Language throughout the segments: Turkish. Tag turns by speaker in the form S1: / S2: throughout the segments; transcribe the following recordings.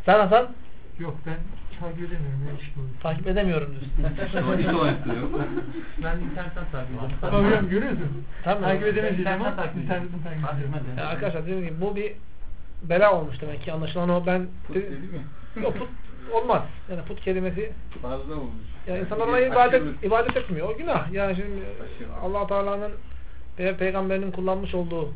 S1: Sen Hasan?
S2: Yok ben takip edemiyorum.
S1: Takip edemiyorum diyorsun.
S2: Ben internetten takip ediyorum. Bakıyorum görüyorsun.
S1: Tamam.
S2: Takip edemediğim ama internetten takip ediyorum.
S1: Arkadaşlar dediğim gibi bu bir bela olmuş demek ki. Anlaşılan o ben...
S3: Put dedi mi?
S1: Yok put olmaz. Yani put kelimesi...
S3: Fazla olmuş.
S1: Yani insanlar ona ibadet etmiyor. O günah. Yani şimdi Allah Teala'nın peygamberinin kullanmış olduğu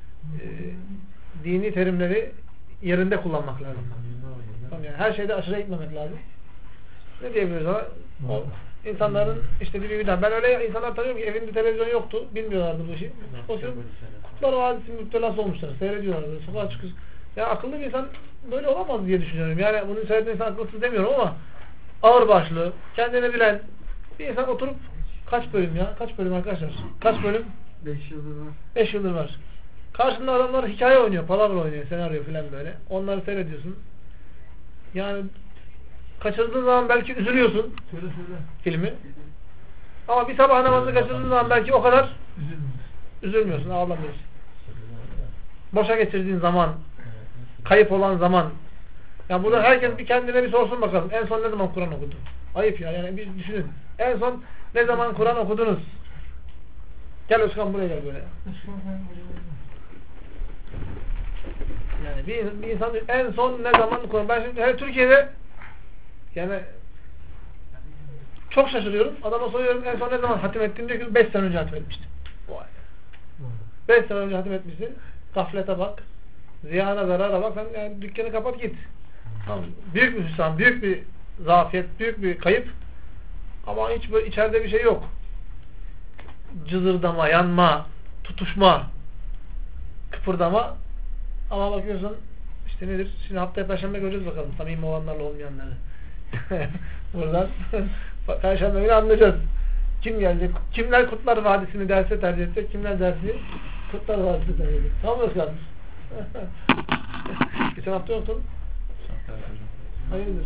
S1: dini terimleri yerinde kullanmak lazım. Tamam yani her şeyde aşırı gitmemek lazım. Ne diyebiliriz ona? O insanların istediği bir bidan. Ben öyle insanlar tanıyorum ki evinde televizyon yoktu. Bilmiyorlardı bu işi. O gün Kurtlar Vadisi'nin müptelası olmuşlar. Seyrediyorlar böyle sokağa çıkıyor. Ya akıllı bir insan böyle olamaz diye düşünüyorum. Yani bunu seyreden insan akılsız demiyorum ama ağırbaşlı, kendini bilen bir insan oturup kaç bölüm ya? Kaç bölüm arkadaşlar? Kaç bölüm?
S2: 5 yıldır var.
S1: 5 yıldır var. Karşında adamlar hikaye oynuyor, palavra oynuyor, senaryo falan böyle. Onları seyrediyorsun. Yani kaçırdığın zaman belki üzülüyorsun.
S2: Söyle.
S1: Filmi. Ama bir sabah namazını kaçırdığın zaman belki o kadar üzülmüyorsun, ağlamıyorsun. Boşa geçirdiğin zaman, kayıp olan zaman. Yani burada herkes bir kendine bir sorsun bakalım. En son ne zaman Kur'an okudu? Ayıp ya. Yani bir düşünün. En son ne zaman Kur'an okudunuz? Gel Özkan buraya gel böyle. Yani bir insan en son ne zaman Kur'an? Ben şimdi her Türkiye'de yani çok şaşırıyorum. Adama soruyorum en son ne zaman hatim ettin diyor ki 5 sene önce hatim etmiştim. 5 sene önce hatim etmişsin. Gaflete bak. Ziyana zarara bak. Sen yani dükkanı kapat git. Tamam. Büyük bir hüsran, büyük bir zafiyet, büyük bir kayıp. Ama hiç böyle içeride bir şey yok. Cızırdama, yanma, tutuşma, kıpırdama. Ama bakıyorsun işte nedir? Şimdi haftaya Perşembe göreceğiz bakalım. Samimi olanlarla olmayanları. Buradan Perşembe günü anlayacağız. Kim gelecek? Kimler Kurtlar Vadisi'ni derse tercih edecek? Kimler dersi Kurtlar Vadisi'ni tercih edecek? Tamam mı Özkan? Geçen hafta yoktun. Hayırdır?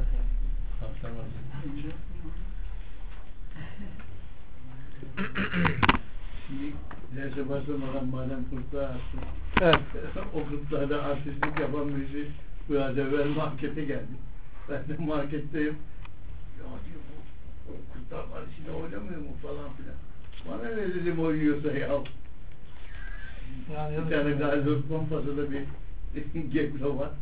S3: Şimdi derse başlamadan madem kurtlar arttı.
S1: Evet.
S3: O kurtlarda artistlik yapan birisi bu az evvel markete geldi. Ben de marketteyim. Ya diyor bu kurtlar Vadisi'nde oynamıyor mu falan filan. Bana ne dedim oynuyorsa ya.
S1: Yani
S3: bir tane Gazi Osman Paşa'da bir geblo var.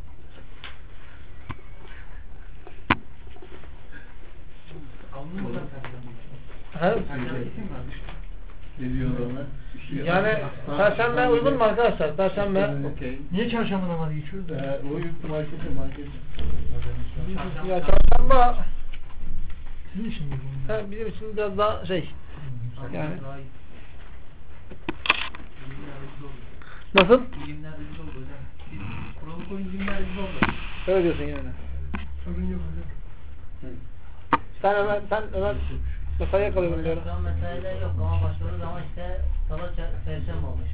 S1: He?
S3: Ne diyorlar ona?
S1: Yani Perşembe uygun mu arkadaşlar? Perşembe.
S3: Okay.
S2: Niye çarşamba namazı geçiyoruz da?
S3: O yurt markete.
S1: Ya çarşamba
S2: Sizin için mi bu?
S1: bizim için biraz daha şey. Yani. Nasıl?
S4: İlimlerde biz oldu hocam. Biz kuralı koyun ilimlerde biz oldu.
S1: Öyle diyorsun yani.
S2: Sorun yok hocam.
S1: Sen Ömer mesaiye kalıyordun diyorum.
S4: Şu an mesaide yok ama başladığı zaman işte salı perşembe olmuş.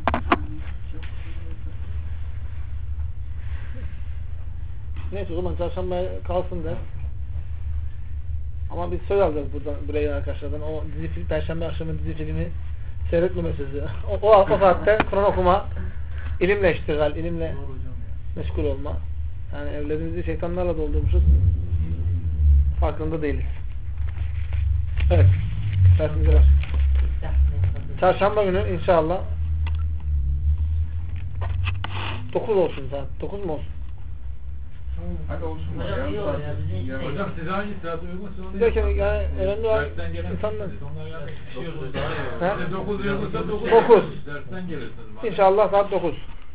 S1: Neyse o zaman çarşamba kalsın der. Ama biz söz alacağız buraya arkadaşlardan. O dizi film, Perşembe akşamı dizi filmi seyretmemesiz. O saatte Kur'an okuma, ilimle iştigal, ilimle meşgul olma. Yani evlerimizi şeytanlarla doldurmuşuz. Farkında değiliz. Evet. Dersimize ver. Çarşamba günü inşallah 9 olsun saat. 9 mu olsun?
S3: Hadi olsun.
S4: Hocam iyi olur ya. Bizim
S3: Ya
S4: hocam
S5: Size hangi saat uygunsa onu
S1: Derken yani önemli var
S5: dersten gelen
S1: insanlar.
S5: onlar yani pişiyoruz daha iyi olur.
S1: Ha?
S5: Size 9 uygunsa 9.
S1: 9.
S5: Dersten gelirsiniz.
S1: İnşallah saat 9.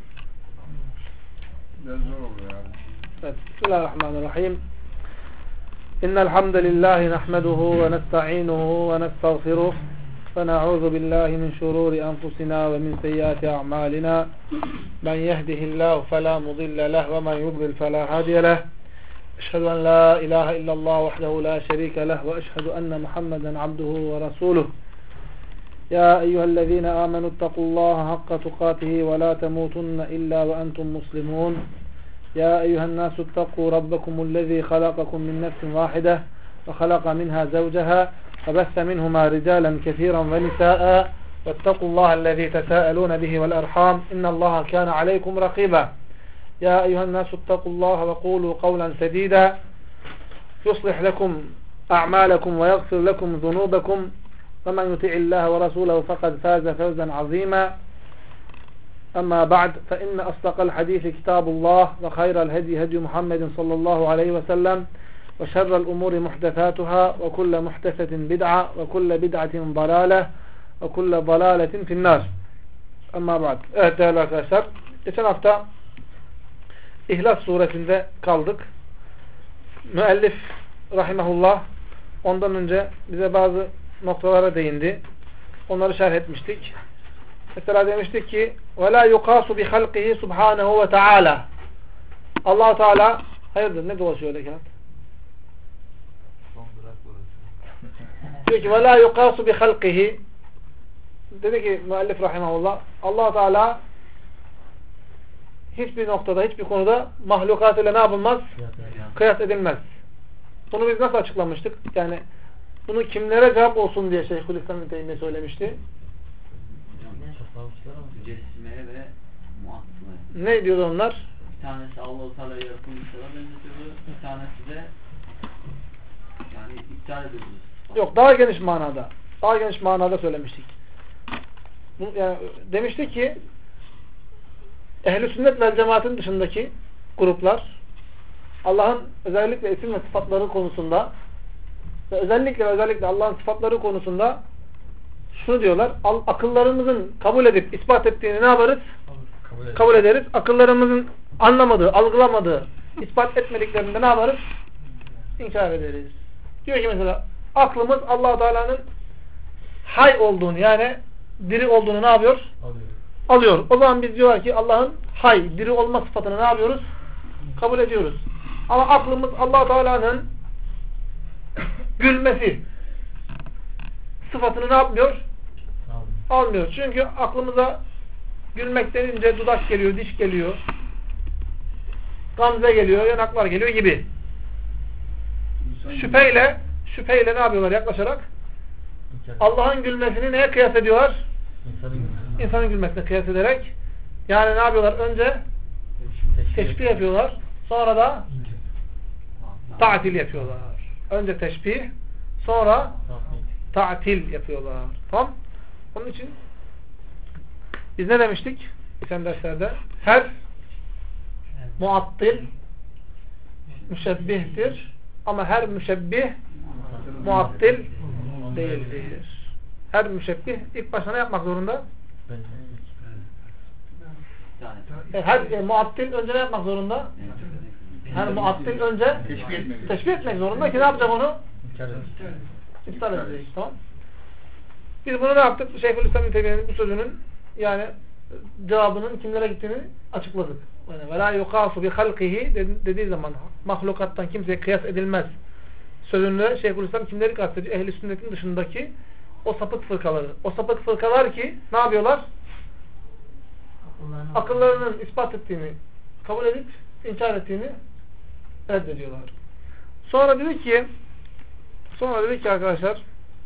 S3: Biraz zor olur yani.
S1: Evet. Bismillahirrahmanirrahim. İnnel hamdelellahi nahmeduhu ve nesta'inuhu ve nestağfiruh ve na'udzu billahi min şururi enfusina ve min seyyiati a'malina. Men yehdihillahu fela mudille leh ve men yudlil fela hadiye leh. Eşhedü en la ilahe illallah vahdehu la şerike leh ve eşhedü enne Muhammeden abduhu ve resuluh. Ya eyyühellezine amenu ittakullaha hakka tukatihi ve la temutunne illa ve entum muslimun. يا أيها الناس اتقوا ربكم الذي خلقكم من نفس واحدة وخلق منها زوجها وبث منهما رجالا كثيرا ونساء واتقوا الله الذي تساءلون به والأرحام إن الله كان عليكم رقيبا يا أيها الناس اتقوا الله وقولوا قولا سديدا يصلح لكم أعمالكم ويغفر لكم ذنوبكم ومن يطع الله ورسوله فقد فاز فوزا عظيما أما بعد فإن أصدق الحديث كتاب الله وخير الهدي هدي محمد صلى الله عليه وسلم وشر الأمور محدثاتها وكل محدثة بدعة وكل بدعة ضلالة وكل ضلالة في النار. Ama ba'd. Evet değerli arkadaşlar, geçen hafta İhlas suresinde kaldık. Müellif rahimahullah ondan önce bize bazı noktalara değindi. Onları şerh etmiştik. Mesela demiştik ki وَلَا يُقَاسُ بِخَلْقِهِ سُبْحَانَهُ وَتَعَالَى Allah-u Teala hayırdır ne dolaşıyor öyle kağıt? Diyor ki وَلَا يُقَاسُ بِخَلْقِهِ dedi ki müellif rahimahullah Allah-u Teala hiçbir noktada, hiçbir konuda mahlukat ile ne yapılmaz? Kıyas edilmez. Bunu biz nasıl açıklamıştık? Yani bunu kimlere cevap olsun diye Şeyhülislam İbn Teymiye söylemişti.
S6: Mücessime ve muattile.
S1: Ne diyordu onlar?
S6: Bir tanesi Allah-u Teala yaratılmışlara benzetiyordu. Bir tanesi de yani iptal ediyordu.
S1: Yok, daha geniş manada. Daha geniş manada söylemiştik. Yani demiştik ki ehl-i sünnet vel cemaatin dışındaki gruplar Allah'ın özellikle isim ve sıfatları konusunda ve özellikle Allah'ın sıfatları konusunda şunu diyorlar. Akıllarımızın kabul edip ispat ettiğini ne yaparız? Kabul ederiz. Akıllarımızın anlamadığı, algılamadığı, ispat etmediklerinde ne yaparız? İnkar ederiz. Diyor ki mesela aklımız Allah-u Teala'nın hay olduğunu yani diri olduğunu ne yapıyor? Alıyor. O zaman biz diyorlar ki Allah'ın hay, diri olma sıfatını ne yapıyoruz? Kabul ediyoruz. Ama aklımız Allah-u Teala'nın gülmesi sıfatını ne yapmıyor? Almıyor. Çünkü aklımıza gülmek denince dudak geliyor, diş geliyor, gamze geliyor, yanaklar geliyor gibi. Şüpheyle ne yapıyorlar yaklaşarak? Allah'ın gülmesini neye kıyas ediyorlar? İnsanın gülmesine kıyas ederek. Yani ne yapıyorlar? Önce teşbih yapıyorlar. Sonra da ta'til yapıyorlar. Önce teşbih, sonra ta'til yapıyorlar. Tamam? Onun için biz ne demiştik? Geçen derslerde her muattil müşebbihtir. Ama her müşebbih muattil değildir. Her müşebbih ilk başta ne yapmak zorunda? Her muattil önce ne yapmak zorunda? Her muattil önce teşbih etmek zorunda ki ne yapacak onu? İptal edecek. Tamam. Biz bunu ne yaptık? Şeyhülislam İbn Teymiye'nin bu sözünün yani cevabının kimlere gittiğini açıkladık. Yani وَلَا يُقَاسُ بِخَلْقِهِ dediği zaman mahlukattan kimseye kıyas edilmez sözünde Şeyhülislam kimleri kastediyor? Ehl-i sünnetin dışındaki o sapık fırkaları. O sapık fırkalar ki ne yapıyorlar? Akıllarının ispat ettiğini kabul edip inkar ettiğini reddediyorlar. Sonra dedi ki arkadaşlar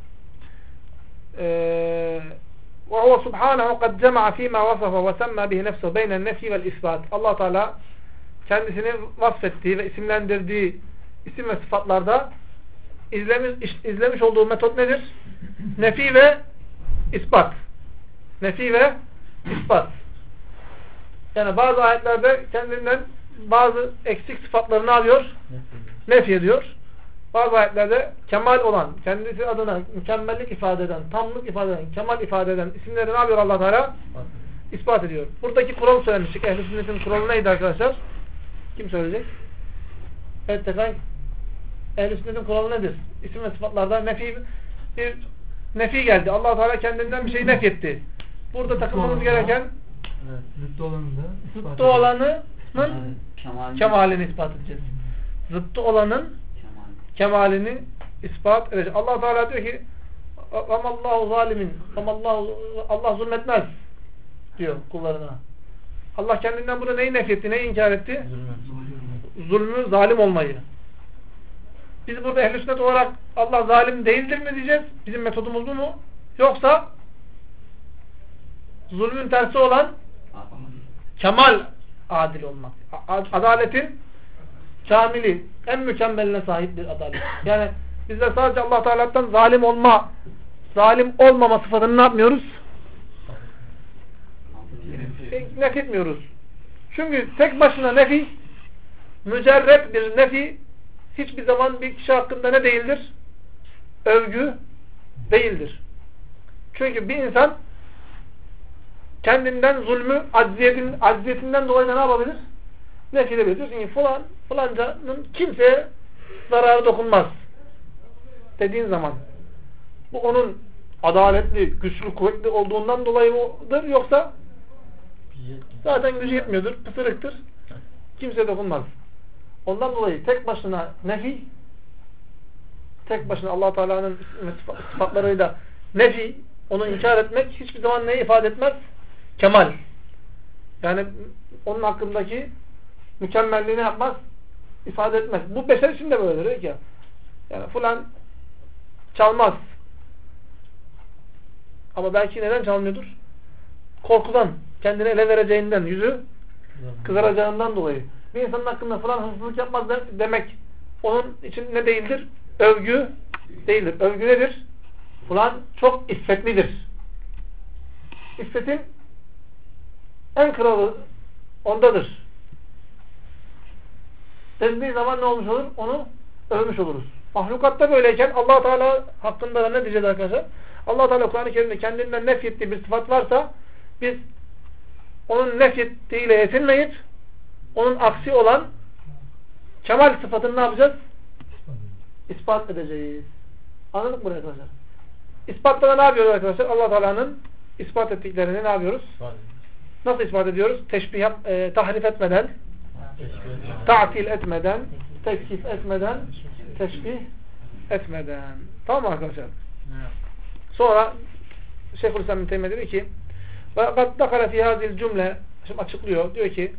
S1: وَهُوَ سُبْحَانَهُ قَدْ جَمَعَ ف۪ي مَا وَصَفَ وَسَمَّى بِهِ نَفْسَهُ بَيْنَ النَّفْيِ وَالْاِسْبَاتِ Allah Teala kendisini vasfettiği ve isimlendirdiği isim ve sıfatlarda izlemiş olduğu metot nedir? Nefi ve ispat. Nefi ve ispat. Yani bazı ayetlerde kendinden bazı eksik sıfatları ne yapıyor? Nefi ediyor. Bazı ayetlerde kemal olan, kendisi adına mükemmellik ifade eden, tamlık ifade eden, kemal ifade eden isimleri ne yapıyor Allah Teala? İspat ediyor. Buradaki kuralı söylemiştik. Ehl-i sünnetin kuralı neydi arkadaşlar? Kim söyleyecek? Evet tekrar. Ehl-i sünnetin kuralı nedir? İsim ve sıfatlarda bir nefi geldi. Allah Teala kendinden bir şey nefyetti. Burada takılmamız gereken zıttı olanının kemalini ispat edeceğiz. Zıttı olanın kemalini ispat edecek. Allah Teala diyor ki "Allahu zalimin." Allah zulmetmez diyor kullarına. Allah kendinden burada neyi nefyetti, neyi inkar etti? Zulmü, zalim olmayı. Biz burada ehl-i sünnet olarak Allah zalim değildir mi diyeceğiz? Bizim metodumuz bu mu? Yoksa zulmün tersi olan kemal adil olmak. Adaletin kamili, en mükemmeline sahiptir adalet. Yani bizler sadece Allah Teala'dan zalim olmama sıfatını ne yapmıyoruz? Nef etmiyoruz. Çünkü tek başına nefi, mücerret bir nefi hiçbir zaman bir kişi hakkında ne değildir? Övgü değildir. Çünkü bir insan kendinden zulmü, acziyetinden dolayı ne yapabilir? Nef edebilir. Diyorsun ki falancanın kimseye zararı dokunmaz dediğin zaman bu onun adaletli, güçlü, kuvvetli olduğundan dolayı mıdır yoksa zaten gücü yetmiyordur, pısırıktır, kimseye dokunmaz. Ondan dolayı tek başına nefi, tek başına Allah Teala'nın sıfatlarıyla nefi, onu inkar etmek hiçbir zaman neyi ifade etmez? Kemal. Yani onun hakkındaki mükemmelliğini yapmaz, ifade etmez. Bu beşer için de böyledir ya. Yani falan çalmaz. Ama belki neden çalmıyordur? Korkudan, kendini ele vereceğinden, yüzü kızaracağından dolayı. Bir insanın hakkında falan hırsızlık yapmaz demek onun için ne değildir? Övgü değildir. Övgü nedir? Falan çok iffetlidir. İffetin en kralı ondadır. Dendiği zaman ne olmuş olur? Onu övmüş oluruz. Mahlukatta böyleyken Allah Teala hakkında da ne diyeceğiz arkadaşlar? Allah Teala Kur'an-ı Kerim'de kendinden nefyettiği bir sıfat varsa biz onun nefyettiğiyle yetinmeyip onun aksi olan kemal sıfatını ne yapacağız? İspat edeceğiz. Anladık mı arkadaşlar? İspatta da ne yapıyoruz arkadaşlar? Allah Teala'nın ispat ettiklerini ne yapıyoruz? Nasıl ispat ediyoruz? Teşbih, tahrif etmeden, ta'til etmeden, tekif etmeden, teşbih etmeden. Tamam mı arkadaşlar? Sonra Şeyhülislam bin Teymiye diyor ki وَقَدْ دَخَلَ فِي هَذِي الْجُمْلَ şimdi açıklıyor. Diyor ki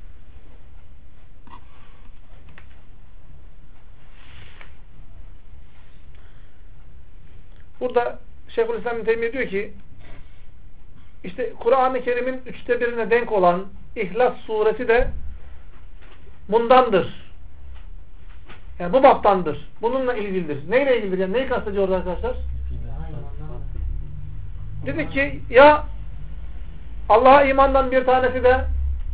S1: burada Şeyhülislam bin Teymiye diyor ki işte Kur'an-ı Kerim'in 1/3'üne denk olan İhlas suresi de bundandır. Yani bu baptandır. Bununla ilgilidir. Neyle ilgilidir? Yani neyi kastediyor orada arkadaşlar? Dedi ki ya Allah'a imandan bir tanesi de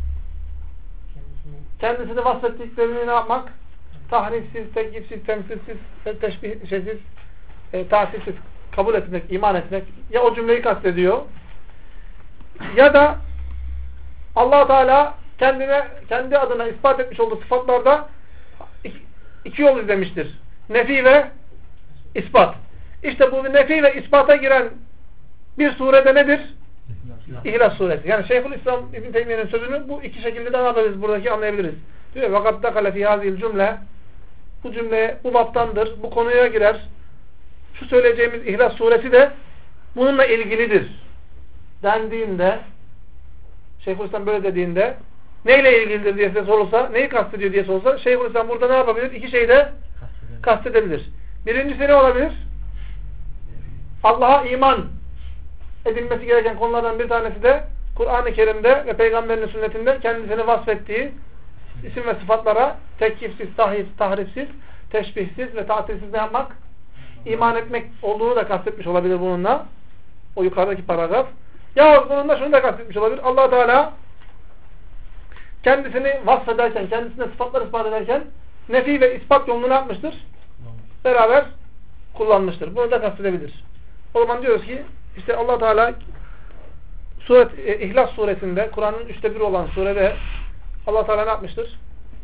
S1: kendisini vasfettiklerini ne yapmak? Tahrifsiz, tekifsiz, temsilsiz, teşbihsiz, tahsifsiz kabul etmek, iman etmek. Ya o cümleyi kastediyor ya da Allah Teala kendi adına ispat etmiş olduğu sıfatlarda iki yol izlemiştir. Nefi ve ispat. İşte bu nefi ve ispata giren bir surede nedir? İhlas suresi. Yani Şeyhülislam İbn Teymiye'nin sözünü bu iki şekilde de ne yapabiliriz? Buradaki anlayabiliriz. Diyor وَقَدْ دَخَلَ فِي هَذِهِ الْجُمْلَ bu cümle bu baptandır. Bu konuya girer. Şu söyleyeceğimiz İhlas suresi de bununla ilgilidir dendiğinde Şeyhülislam böyle dediğinde neyle ilgilidir diye size sorulsa, neyi kastediyor diye sorulsa Şeyhülislam burada ne yapabilir? İki şeyi de kastedebilir. Birincisi ne olabilir? Allah'a iman edilmesi gereken konulardan bir tanesi de Kur'an-ı Kerim'de ve Peygamberinin sünnetinde kendisini vasfettiği isim ve sıfatlara tekifsiz, tahrifsiz, teşbihsiz ve tatilsiz ne yapmak? İman etmek olduğunu da kastetmiş olabilir bununla. O yukarıdaki paragraf. Ya bununla şunu da kastetmiş olabilir. Allah Teala kendisini vasfederken, kendisine sıfatlar ispat ederken nefi ve ispat yolunu ne yapmıştır? Beraber kullanmıştır. Bunu da kastedebilir. O zaman diyoruz ki işte Allah Teala İhlas suresinde Kur'an'ın 1/3 olan surede Allah Teala ne yapmıştır?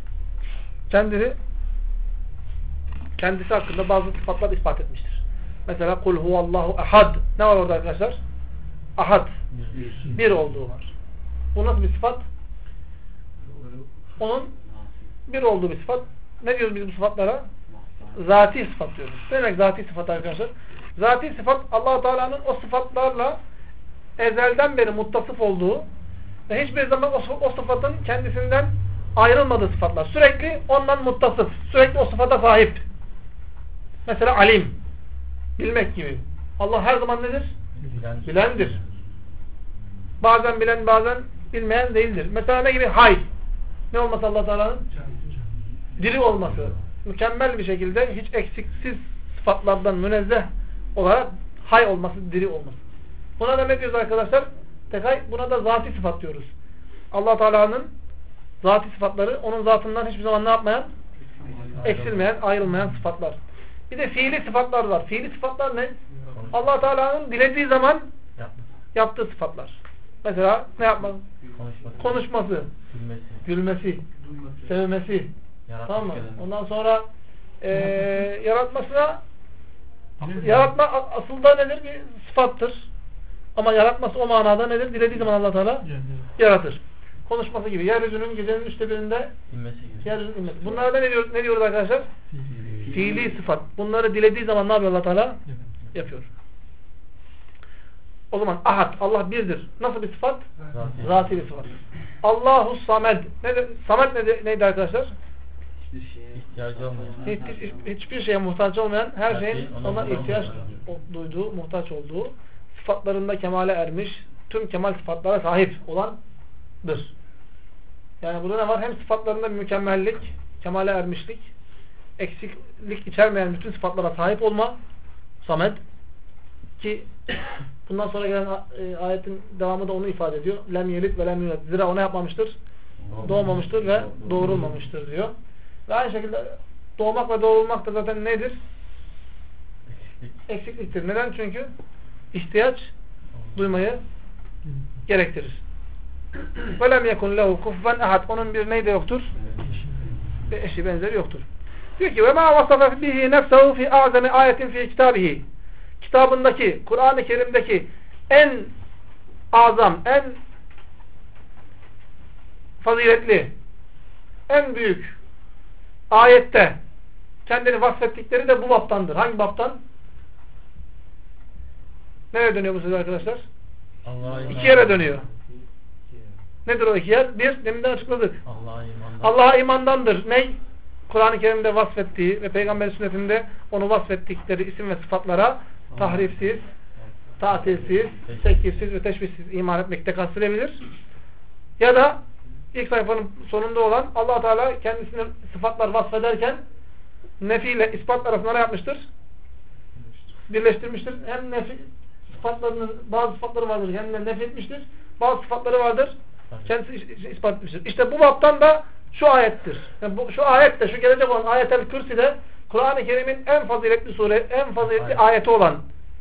S1: Kendisi hakkında bazı sıfatlar ispat etmiştir. Mesela kul huvallahu ahad. Ne var orada arkadaşlar? Ahad. Bir olduğu var. Bu nasıl bir sıfat? Onun bir olduğu bir sıfat. Ne diyoruz biz bu sıfatlara? Zati sıfat diyoruz. Ne demek zati sıfat arkadaşlar? Zati sıfat Allah Teala'nın o sıfatlarla ezelden beri muttasıf olduğu ve hiçbir zaman o sıfatın kendisinden ayrılmadığı sıfatlar. Sürekli ondan muttasıf. Sürekli o sıfata sahip. Mesela alim. Bilmek gibi. Allah her zaman nedir? Bilendir. Bazen bilen bazen bilmeyen değildir. Mesela ne gibi? Hay. Ne olması Allah Teala'nın? Diri olması. Mükemmel bir şekilde hiç eksiksiz sıfatlardan münezzeh olarak hay olması, diri olması. Buna da ne diyoruz arkadaşlar? Tekay, buna da zati sıfat diyoruz. Allah Teala'nın zati sıfatları onun zatından hiçbir zaman ne yapmayan? Eksilmeyen, ayrılmayan sıfatlar. Bir de fiili sıfatlar var. Fiili sıfatlar ne? Allah Teala'nın dilediği zaman yaptığı sıfatlar. Mesela ne yapmak? Konuşması, gülmesi, sevmesi. Tamam mı? Ondan sonra yaratmasına, yaratma aslında nedir? Bir sıfattır. Ama yaratması o manada nedir? Dilediği zaman Allah Teala yaratır. Konuşması gibi. Yeryüzünün gecenin 1/3'ünde yeryüzünün inmesi. Bunlara da ne diyoruz arkadaşlar? Fiili sıfat. Bunları dilediği zaman ne yapıyor Allah Teala? Yapıyor. O zaman ahad, Allah birdir. Nasıl bir sıfat? Zati bir sıfat. Allahu samed. Samed neydi arkadaşlar?
S6: İhtiyacı olmayan.
S1: Hiçbir şeye muhtaç olmayan, her şeyin ona ihtiyaç duyduğu, muhtaç olduğu, sıfatlarında kemale ermiş, tüm kemal sıfatlara sahip olandır. Yani burada ne var? Hem sıfatlarında mükemmellik, kemale ermişlik, eksiklik içermeyen bütün sıfatlara sahip olma, samed, ki bundan sonra gelen ayetin devamı da onu ifade ediyor. Lem yelit ve lem yulet. Zira o ne yapmamıştır? Doğmamıştır ve doğurulmamıştır diyor. Ve aynı şekilde doğmak ve doğrulmak da zaten nedir? Eksikliktir. Neden? Çünkü ihtiyaç duymayı gerektirir. وَلَمْ يَكُنْ لَهُ كُفْوًا اَحَدٍ. Onun bir neyi de yoktur? Bir eşi benzeri yoktur. Diyor ki وَمَا وَصَفَ بِهِ نَفْسَهُ فِي اَعْزَمِ آيَةٍ فِي كِتَابِهِ. Kitabındaki, Kur'an-ı Kerim'deki en azam, en faziletli, en büyük ayette kendini vasfettikleri de bu baptandır. Hangi baptan? Nereye dönüyor bu söz arkadaşlar? İki yere dönüyor. Nedir o iki yer? Bir, deminden açıkladık. Allah'a imandandır. Ne? Kur'an-ı Kerim'de vasfettiği ve Peygamber sünnetinde onu vasfettikleri isim ve sıfatlara tahrifsiz, tatilsiz, tekifsiz ve teşbihsiz iman etmekte kastedilebilir. Ya da ilk sayfanın sonunda olan Allah Teala kendisine sıfatlar vasfederken nefi ile ispat arasında ne yapmıştır? Birleştirmiştir. Hem nefi sıfatlarının bazı sıfatları vardır, hem de nefi etmiştir. Bazı sıfatları vardır. Kendisi ispat etmiştir. İşte bu baptan da şu ayettir. Yani şu ayette, şu gelecek olan Ayet-el Kürsi'de Kur'an-ı Kerim'in en faziletli sure, en faziletli ayeti olan,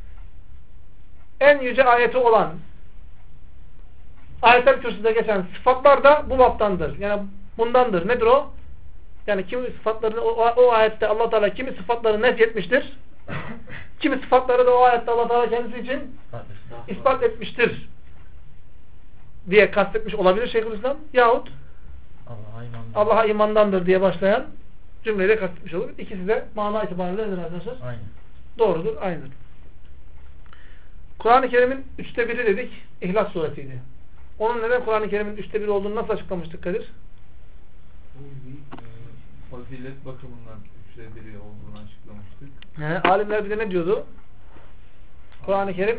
S1: en yüce ayeti olan Ayet-el Kürsi'de geçen sıfatlar da bu baptandır. Yani bundandır. Nedir o? Yani kimi sıfatlarını o ayette Allah Teala kimi sıfatları nefyetmiştir. Kimi sıfatları da o ayette Allah Teala kendisi için ispat etmiştir diye kastetmiş olabilir Şeyhülislam. Yahut Allah'a imandandır diye başlayan cümleyle kastetmiş olabilir. İkisi de mana itibariyle nedir arkadaşlar? Aynı. Doğrudur, aynıdır. Kur'an-ı Kerim'in 1/3 dedik, İhlas suresiydi. Onun neden Kur'an-ı Kerim'in 1/3 olduğunu nasıl açıklamıştık Kadir?
S5: Fazilet bakımından 1/3 olduğunu açıklamıştık.
S1: Alimler bize ne diyordu? Kur'an-ı Kerim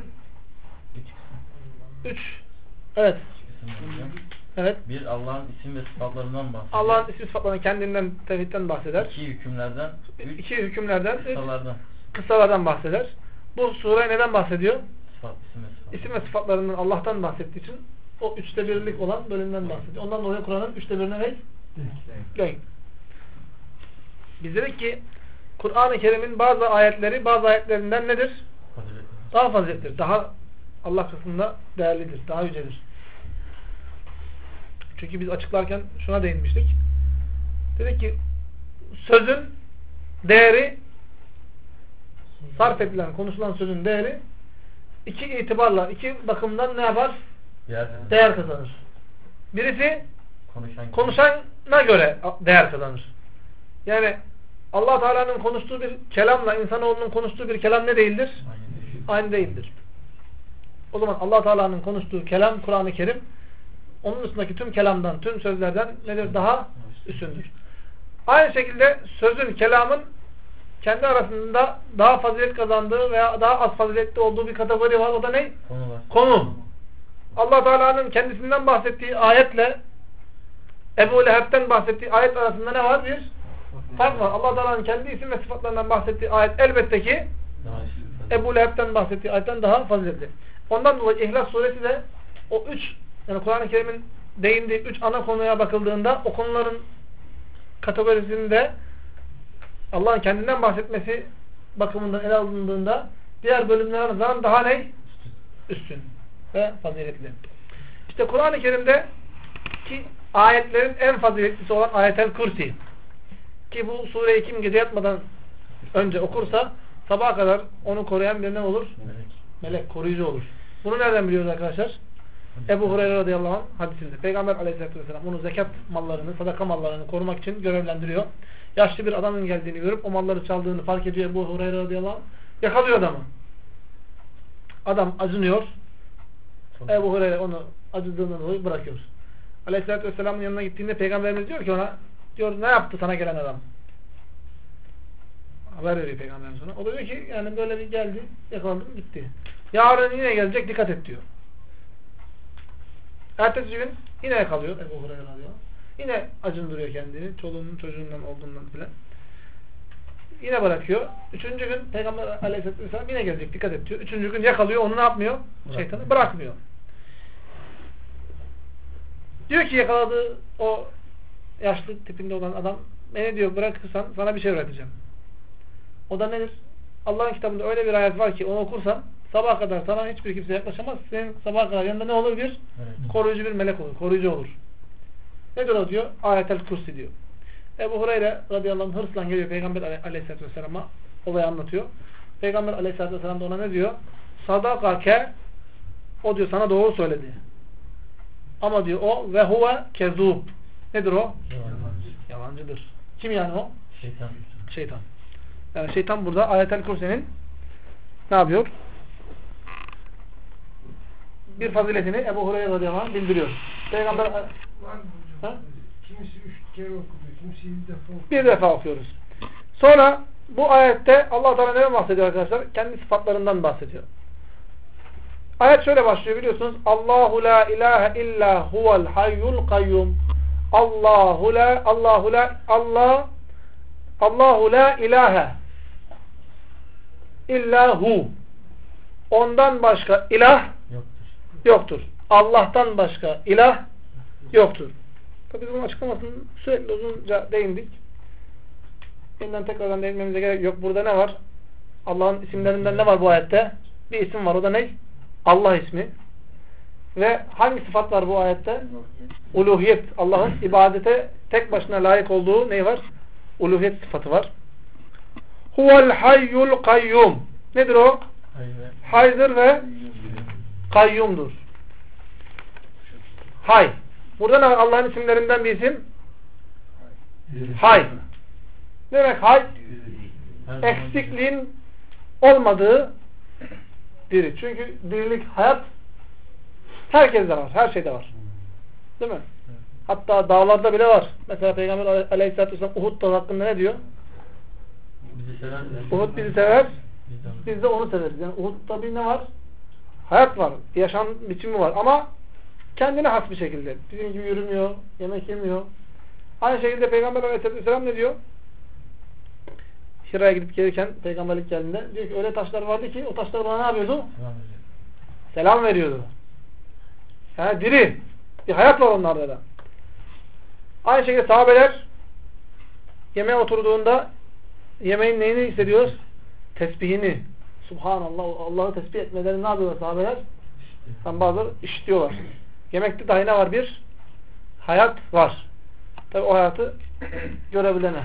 S1: 3. Evet. Evet.
S6: Bir, Allah'ın isim ve sıfatlarından bahseder.
S1: Allah'ın isim sıfatlarından, kendinden, tevhidden bahseder. İki hükümlerden, kıssalardan bahseder. Bu sure neden bahsediyor? İsim ve sıfatlarının Allah'tan bahsettiği için o 1/3'lik olan bölümden bahsediyor. Ondan dolayı Kur'an'ın 1/3'üne ne? Denk. Biz dedik ki Kur'an-ı Kerim'in bazı ayetleri bazı ayetlerinden nedir? Daha fazilettir. Daha Allah katında değerlidir. Daha yücedir. Çünkü biz açıklarken şuna değinmiştik. Dedik ki sözün değeri, sarf edilen, konuşulan sözün değeri iki itibarla, iki bakımdan ne yapar? Değer kazanır. Birisi konuşana göre değer kazanır. Yani Allah Teala'nın konuştuğu bir kelamla insanoğlunun konuştuğu bir kelam ne değildir? Aynı değildir. O zaman Allah Teala'nın konuştuğu kelam Kur'an-ı Kerim onun üstündeki tüm kelamdan, tüm sözlerden nedir? Daha üstündür. Aynı şekilde sözün, kelamın kendi arasında daha fazilet kazandığı veya daha az faziletli olduğu bir kategori var. O da ne? Konu. Allah Teala'nın kendisinden bahsettiği ayetle Ebu Leheb'ten bahsettiği ayet arasında ne var? Bir fark var. Allah Teala'nın kendi isim ve sıfatlarından bahsettiği ayet elbette ki Ebu Leheb'ten bahsettiği ayetten daha faziletli. Ondan dolayı İhlas suresi de o üç, yani Kur'an-ı Kerim'in değindiği üç ana konuya bakıldığında o konuların kategorisinde Allah'ın kendinden bahsetmesi bakımından ele alındığında diğer bölümlere nazaran daha ne? Üstün ve faziletli. İşte Kur'an-ı Kerim'de ki ayetlerin en faziletlisi olan Ayetel Kürsi, ki bu sureyi kim gece yatmadan önce okursa sabaha kadar onu koruyan bir ne olur? Melek, koruyucu olur. Bunu nereden biliyoruz arkadaşlar? Ebu Hureyre radıyallahu anh hadisinde. Peygamber aleyhissalatü vesselam onu zekat mallarını, sadaka mallarını korumak için görevlendiriyor. Yaşlı bir adamın geldiğini görüp o malları çaldığını fark ediyor Ebu Hureyre radıyallahu anh. Yakalıyor adamı. Adam acınıyor. Ebu Hureyre onu acıdığından dolayı bırakıyor. Aleyhissalatü vesselamın yanına gittiğinde Peygamberimiz diyor ki ona, diyor ne yaptı sana gelen adam? Haber veriyor Peygamberimiz ona. O da diyor ki yani böyle bir geldi, yakaladım gitti. Yarın yine gelecek, dikkat et diyor. Ertesi gün yine yakalıyor Ebu Hureyre radıyallahu anh. Yine acındırıyor kendini. Çoluğunun çocuğundan olduğundan filan. Yine bırakıyor. Üçüncü gün Peygamber aleyhisselatü vesselam yine gelecek, dikkat et diyor. Üçüncü gün yakalıyor, onu ne yapmıyor? Şeytanı bırakmıyor. Diyor ki yakaladığı o yaşlı tipinde olan adam, beni diyor bırakırsan sana bir şey öğreteceğim. O da nedir? Allah'ın kitabında öyle bir ayet var ki onu okursan sabaha kadar sana hiçbir kimse yaklaşamaz. Senin sabaha kadar yanında ne olur? Bir koruyucu bir melek olur. Koruyucu olur. Nedir o diyor? Ayetel Kürsi diyor. Ebu Hureyre radıyallahu anh hırsla geliyor Peygamber aleyhissalatü vesselam'a, olayı anlatıyor. Peygamber aleyhissalatü vesselam da ona ne diyor? Sadakake, o diyor sana doğru söyledi. Ama diyor o ve huve kezub. Nedir o? Yalancıdır. Kim yani o?
S2: Şeytan.
S1: Şeytan. Yani şeytan burada Ayetel Kürsi'nin ne yapıyor? Bir faziletini Ebu Hureyre radıyallahu anh bildiriyor. Peygamber
S2: Var mı hocam? Kimisi 3 kere okuyor, kimisi 1 defa okuyor.
S1: Bir defa okuyoruz. Sonra bu ayette Allah Teala neden bahsediyor arkadaşlar? Kendi sıfatlarından bahsediyor. Ayet şöyle başlıyor biliyorsunuz. Allahu la ilahe illa huvel hayyul kayyum. Allahu la ilahe illa hu. Ondan başka ilah yoktur. Allah'tan başka ilah yoktur. Tabii bunun açıklamasını sürekli uzunca değindik. Yeniden tekrardan değinmemize gerek yok. Burada ne var? Allah'ın isimlerinden ne var bu ayette? Bir isim var. O da ne? Allah ismi. Ve hangi sıfat var bu ayette? Uluhiyet. Allah'ın ibadete tek başına layık olduğu ne var? Uluhiyet sıfatı var. Huvel hayyul kayyum. Nedir o? Haydır ve kayyumdur. Hay. Burada ne var? Allah'ın isimlerinden bir isim? Hay. Ne demek hay? Eksikliğin olmadığı diri. Çünkü dirilik, hayat herkeste var. Her şeyde var. Değil mi? Hatta dağlarda bile var. Mesela Peygamber aleyhissalatü vesselam Uhud dağı hakkında ne diyor? Uhud bizi sever. Biz de onu severiz. Yani Uhud'da bir ne var? Hayat var. Yaşam biçimi var. Ama kendine has bir şekilde. Bizim gibi yürümüyor. Yemek yemiyor. Aynı şekilde Peygamber aleyhissalatü vesselam ne diyor? Hira'ya gidip gelirken peygamberlik geldiğinde diyor ki öyle taşlar vardı ki o taşlar bana ne yapıyordu? Selam veriyordu. Yani diri. Bir hayat var onlarda da. Aynı şekilde sahabeler yemeğe oturduğunda yemeğin neyini hissediyoruz? Tesbihini. Subhanallah. Allah'ı tesbih etmelerini ne yapıyorlar sahabeler? Bazıları işitiyorlar. Yemekte dahi ne var? Bir hayat var. Tabi o hayatı görebilene.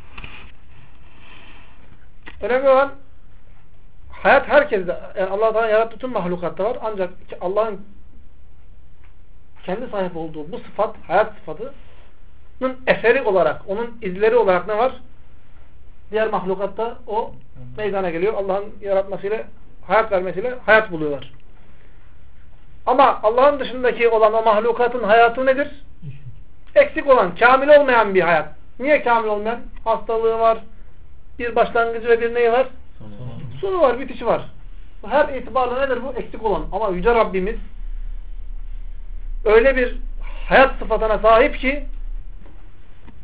S1: Önemli olan hayat herkeste. Yani Allah Teala yarattığı tüm mahlukatta var. Ancak Allah'ın kendi sahip olduğu bu sıfat, hayat sıfatının eseri olarak, onun izleri olarak ne var? Diğer mahlukatta o meydana geliyor. Allah'ın yaratmasıyla, hayat vermesiyle hayat buluyorlar. Ama Allah'ın dışındaki olan o mahlukatın hayatı nedir? Eksik olan, kamil olmayan bir hayat. Niye kamil olmayan? Hastalığı var, bir başlangıcı ve bir neyi var? Sonu var, bitişi var. Her itibarla nedir bu? Eksik olan. Ama Yüce Rabbimiz öyle bir hayat sıfatına sahip ki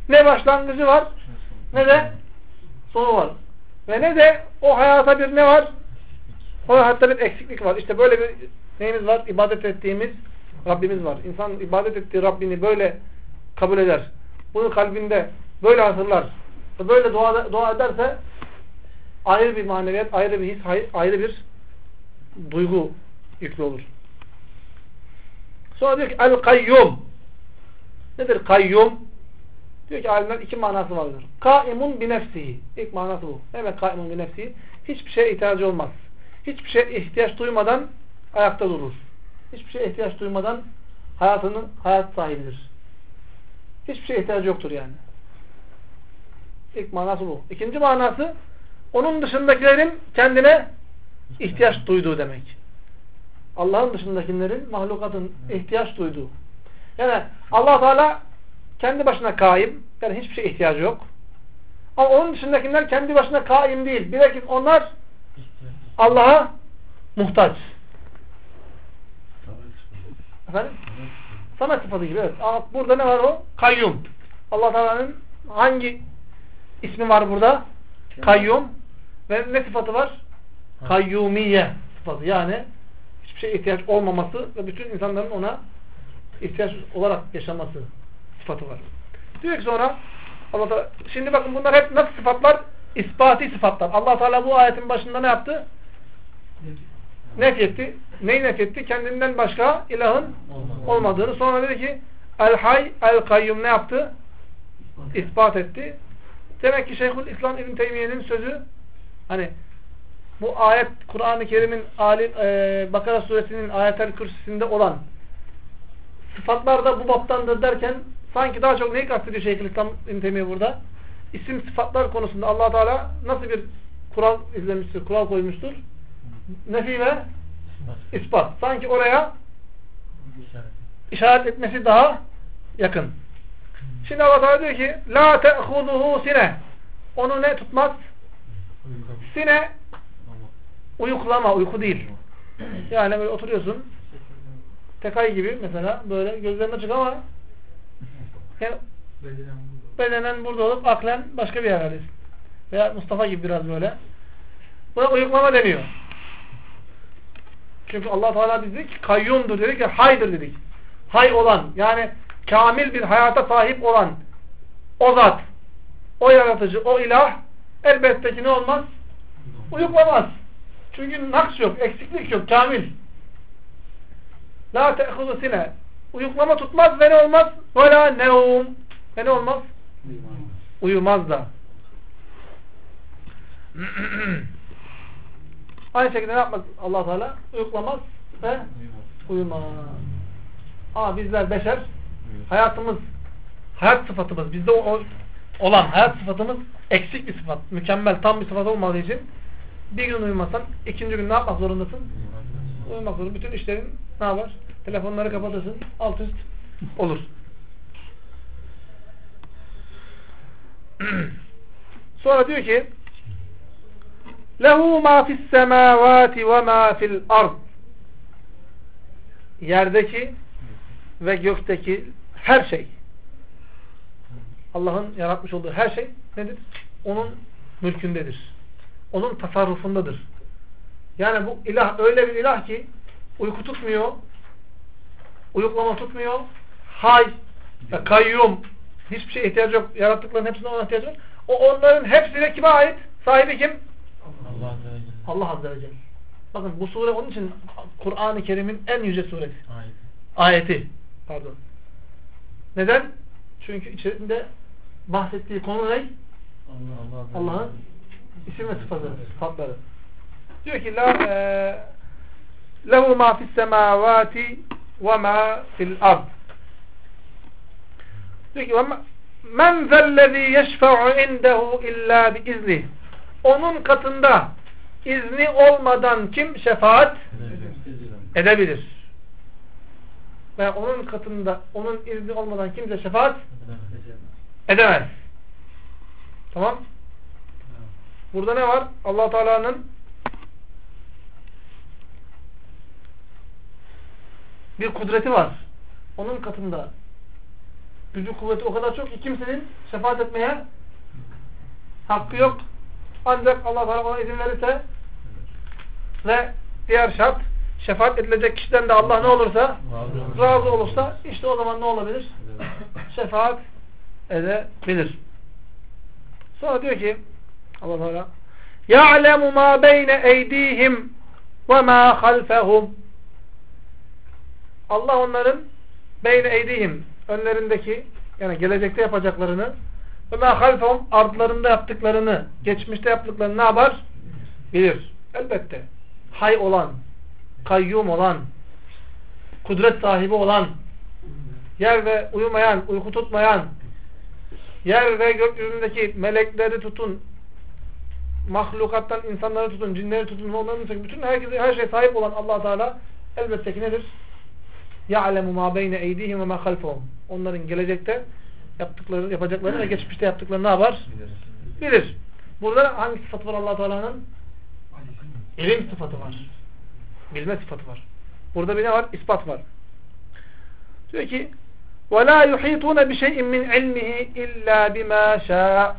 S1: ne başlangıcı var ne de sonu var. Ve ne de o hayata bir ne var? O hayatta bir eksiklik var. İşte böyle bir neyimiz var? İbadet ettiğimiz Rabbimiz var. İnsan ibadet ettiği Rabbini böyle kabul eder. Bunu kalbinde böyle hatırlar. Böyle dua ederse ayrı bir maneviyat, ayrı bir his, ayrı bir duygu yüklü olur. Sonra diyor ki El-Kayyum. Nedir kayyum? Diyor ki alimler iki manası vardır. Kaimun bi nefsihi. İlk manası bu. Ne demek kaimun bi nefsihi? Hiçbir şeye ihtiyacı olmaz. Hiçbir şeye ihtiyaç duymadan ayakta durur. Hiçbir şeye ihtiyaç duymadan hayat sahibidir. Hiçbir şeye ihtiyacı yoktur yani. İlk manası bu. İkinci manası onun dışındakilerin kendine ihtiyaç duyduğu demek. Allah'ın dışındakilerin, mahlukatın ihtiyaç duyduğu. Yani Allah Teala kendi başına kaim, yani hiçbir şeye ihtiyacı yok. Ama onun dışındakiler kendi başına kaim değil. Bilakis onlar Allah'a muhtaç. Efendim? Samet sıfatı gibi, evet. Burada ne var o? Kayyum. Allah Teala'nın hangi ismi var burada? Kayyum. Ve ne sıfatı var? Kayyumiye sıfatı. Yani hiçbir şeye ihtiyaç olmaması ve bütün insanların ona ihtiyaç olarak yaşaması sıfatı var. Diyor ki sonra Allah Teala, şimdi bakın bunlar hep nasıl sıfatlar? İspati sıfatlar. Allah Teala bu ayetin başında ne yaptı? Nefyetti. Neyi nefyetti? Kendinden başka ilahın olmadığını. Sonra dedi ki El-Hay, El-Kayyum ne yaptı? İspat etti. Demek ki Şeyhülislam İbn Teymiye'nin sözü, hani bu ayet Kur'an-ı Kerim'in Bakara suresinin Ayetel Kürsüsü'nde olan sıfatlar da bu baptandır derken sanki daha çok neyi kastediyor Şeyhülislam İbn Teymiye burada? İsim sıfatlar konusunda Allah Teala nasıl bir kural izlemiştir, kural koymuştur? Nefi ve ispat. Sanki oraya işaret etmesi daha yakın. Şimdi Allah Teala diyor ki la te'huduhu sine. Onu ne tutmaz? Sine uyuklama, uyku değil. Yani böyle oturuyorsun tekay gibi mesela böyle gözlerin açık ama yani bedenen burada olup aklen başka bir yerdeyiz. Veya Mustafa gibi biraz böyle. Buna uyuklama deniyor. Çünkü Allah Teala biz dedik ki kayyumdur dedik ki haydır dedik. Hay olan yani kamil bir hayata sahip olan o zat, o yaratıcı, o ilah elbette ki ne olmaz? Uyuklamaz. Çünkü naks yok, eksiklik yok, kamil. La te'hudu sine. Uyuklama tutmaz ve ne olmaz? Ve la nevm. Ve ne olmaz? Uyumaz da. Aynı şekilde ne yapmaz Allah Teala? Uyuklamaz ve uyumaz. Ama bizler beşer, hayatımız, hayat sıfatımız, bizde olan hayat sıfatımız eksik bir sıfat. Mükemmel, tam bir sıfat olmadığı için bir gün uyumasan, ikinci gün ne yapmak zorundasın? Uyumak zorundasın. Bütün işlerin ne yapar? Telefonları kapatırsın, alt üst olur. Sonra diyor ki lehu ma fis semavati ve ma fil ard. Yerdeki ve gökteki her şey, Allah'ın yaratmış olduğu her şey nedir? Onun mülkündedir. Onun tasarrufundadır. Yani bu ilah öyle bir ilah ki uyku tutmuyor, uyuklama tutmuyor, hay, kayyum, hiçbir şeye ihtiyacı yok. Yarattıkların hepsine ona ihtiyacı var. O onların hepsine kime ait? Sahibi kim? Allah Azze ve Celle. Bakın bu sure onun için Kur'an-ı Kerim'in en yüce suresi. Ayeti. Pardon. Neden? Çünkü içerisinde bahsettiği konu ne? Allah'ın isim ve sıfatları. Diyor ki lehu ma fis semavati ve ma fil ard. Diyor ki men zellezî yeşfe'u indehu illa biiznih. Onun katında izni olmadan kim şefaat edebilir? Ve onun katında onun izni olmadan kimse şefaat edemez. Tamam? Burada ne var? Allah Teala'nın bir kudreti var. Onun katında gücü kuvveti o kadar çok ki kimsenin şefaat etmeye hakkı yok. Ancak Allah Teala ona izin verirse ve diğer şart şefaat edilecek kişiden de Allah ne olursa razı olursa işte o zaman ne olabilir? Şefaat edebilir. Sonra diyor ki Allah Teala يَعْلَمُ مَا بَيْنَ اَيْد۪يهِمْ وَمَا خَلْفَهُمْ Allah onların beyne eydihim önlerindeki yani gelecekte yapacaklarını ve ma halfahum ardlarında yaptıklarını, geçmişte yaptıklarını ne yapar? Bilir. Elbette. Hay olan, kayyum olan, kudret sahibi olan, yerde uyumayan, uyku tutmayan, yer ve gökyüzündeki melekleri tutun, mahlukattan insanları tutun, cinleri tutun, onların tutun, bütün her şey sahip olan Allah Teala elbette ki nedir? يَعْلَمُ مَا بَيْنَ اَيْدِيهِمْ وَمَا خَلْفَهُمْ onların gelecekte yaptıkları, yapacaklarını ve geçmişte yaptıklarını ne yapar? Bilir. Burada hangi sıfatı var Allah Teala'nın? İlim sıfatı var. Bilme sıfatı var. Burada bir ne var? İspat var. Diyor ki وَلَا يُحِيطُونَ بِشَيْءٍ مِّنْ عِلْمِهِ إِلَّا بِمَا شَاءَ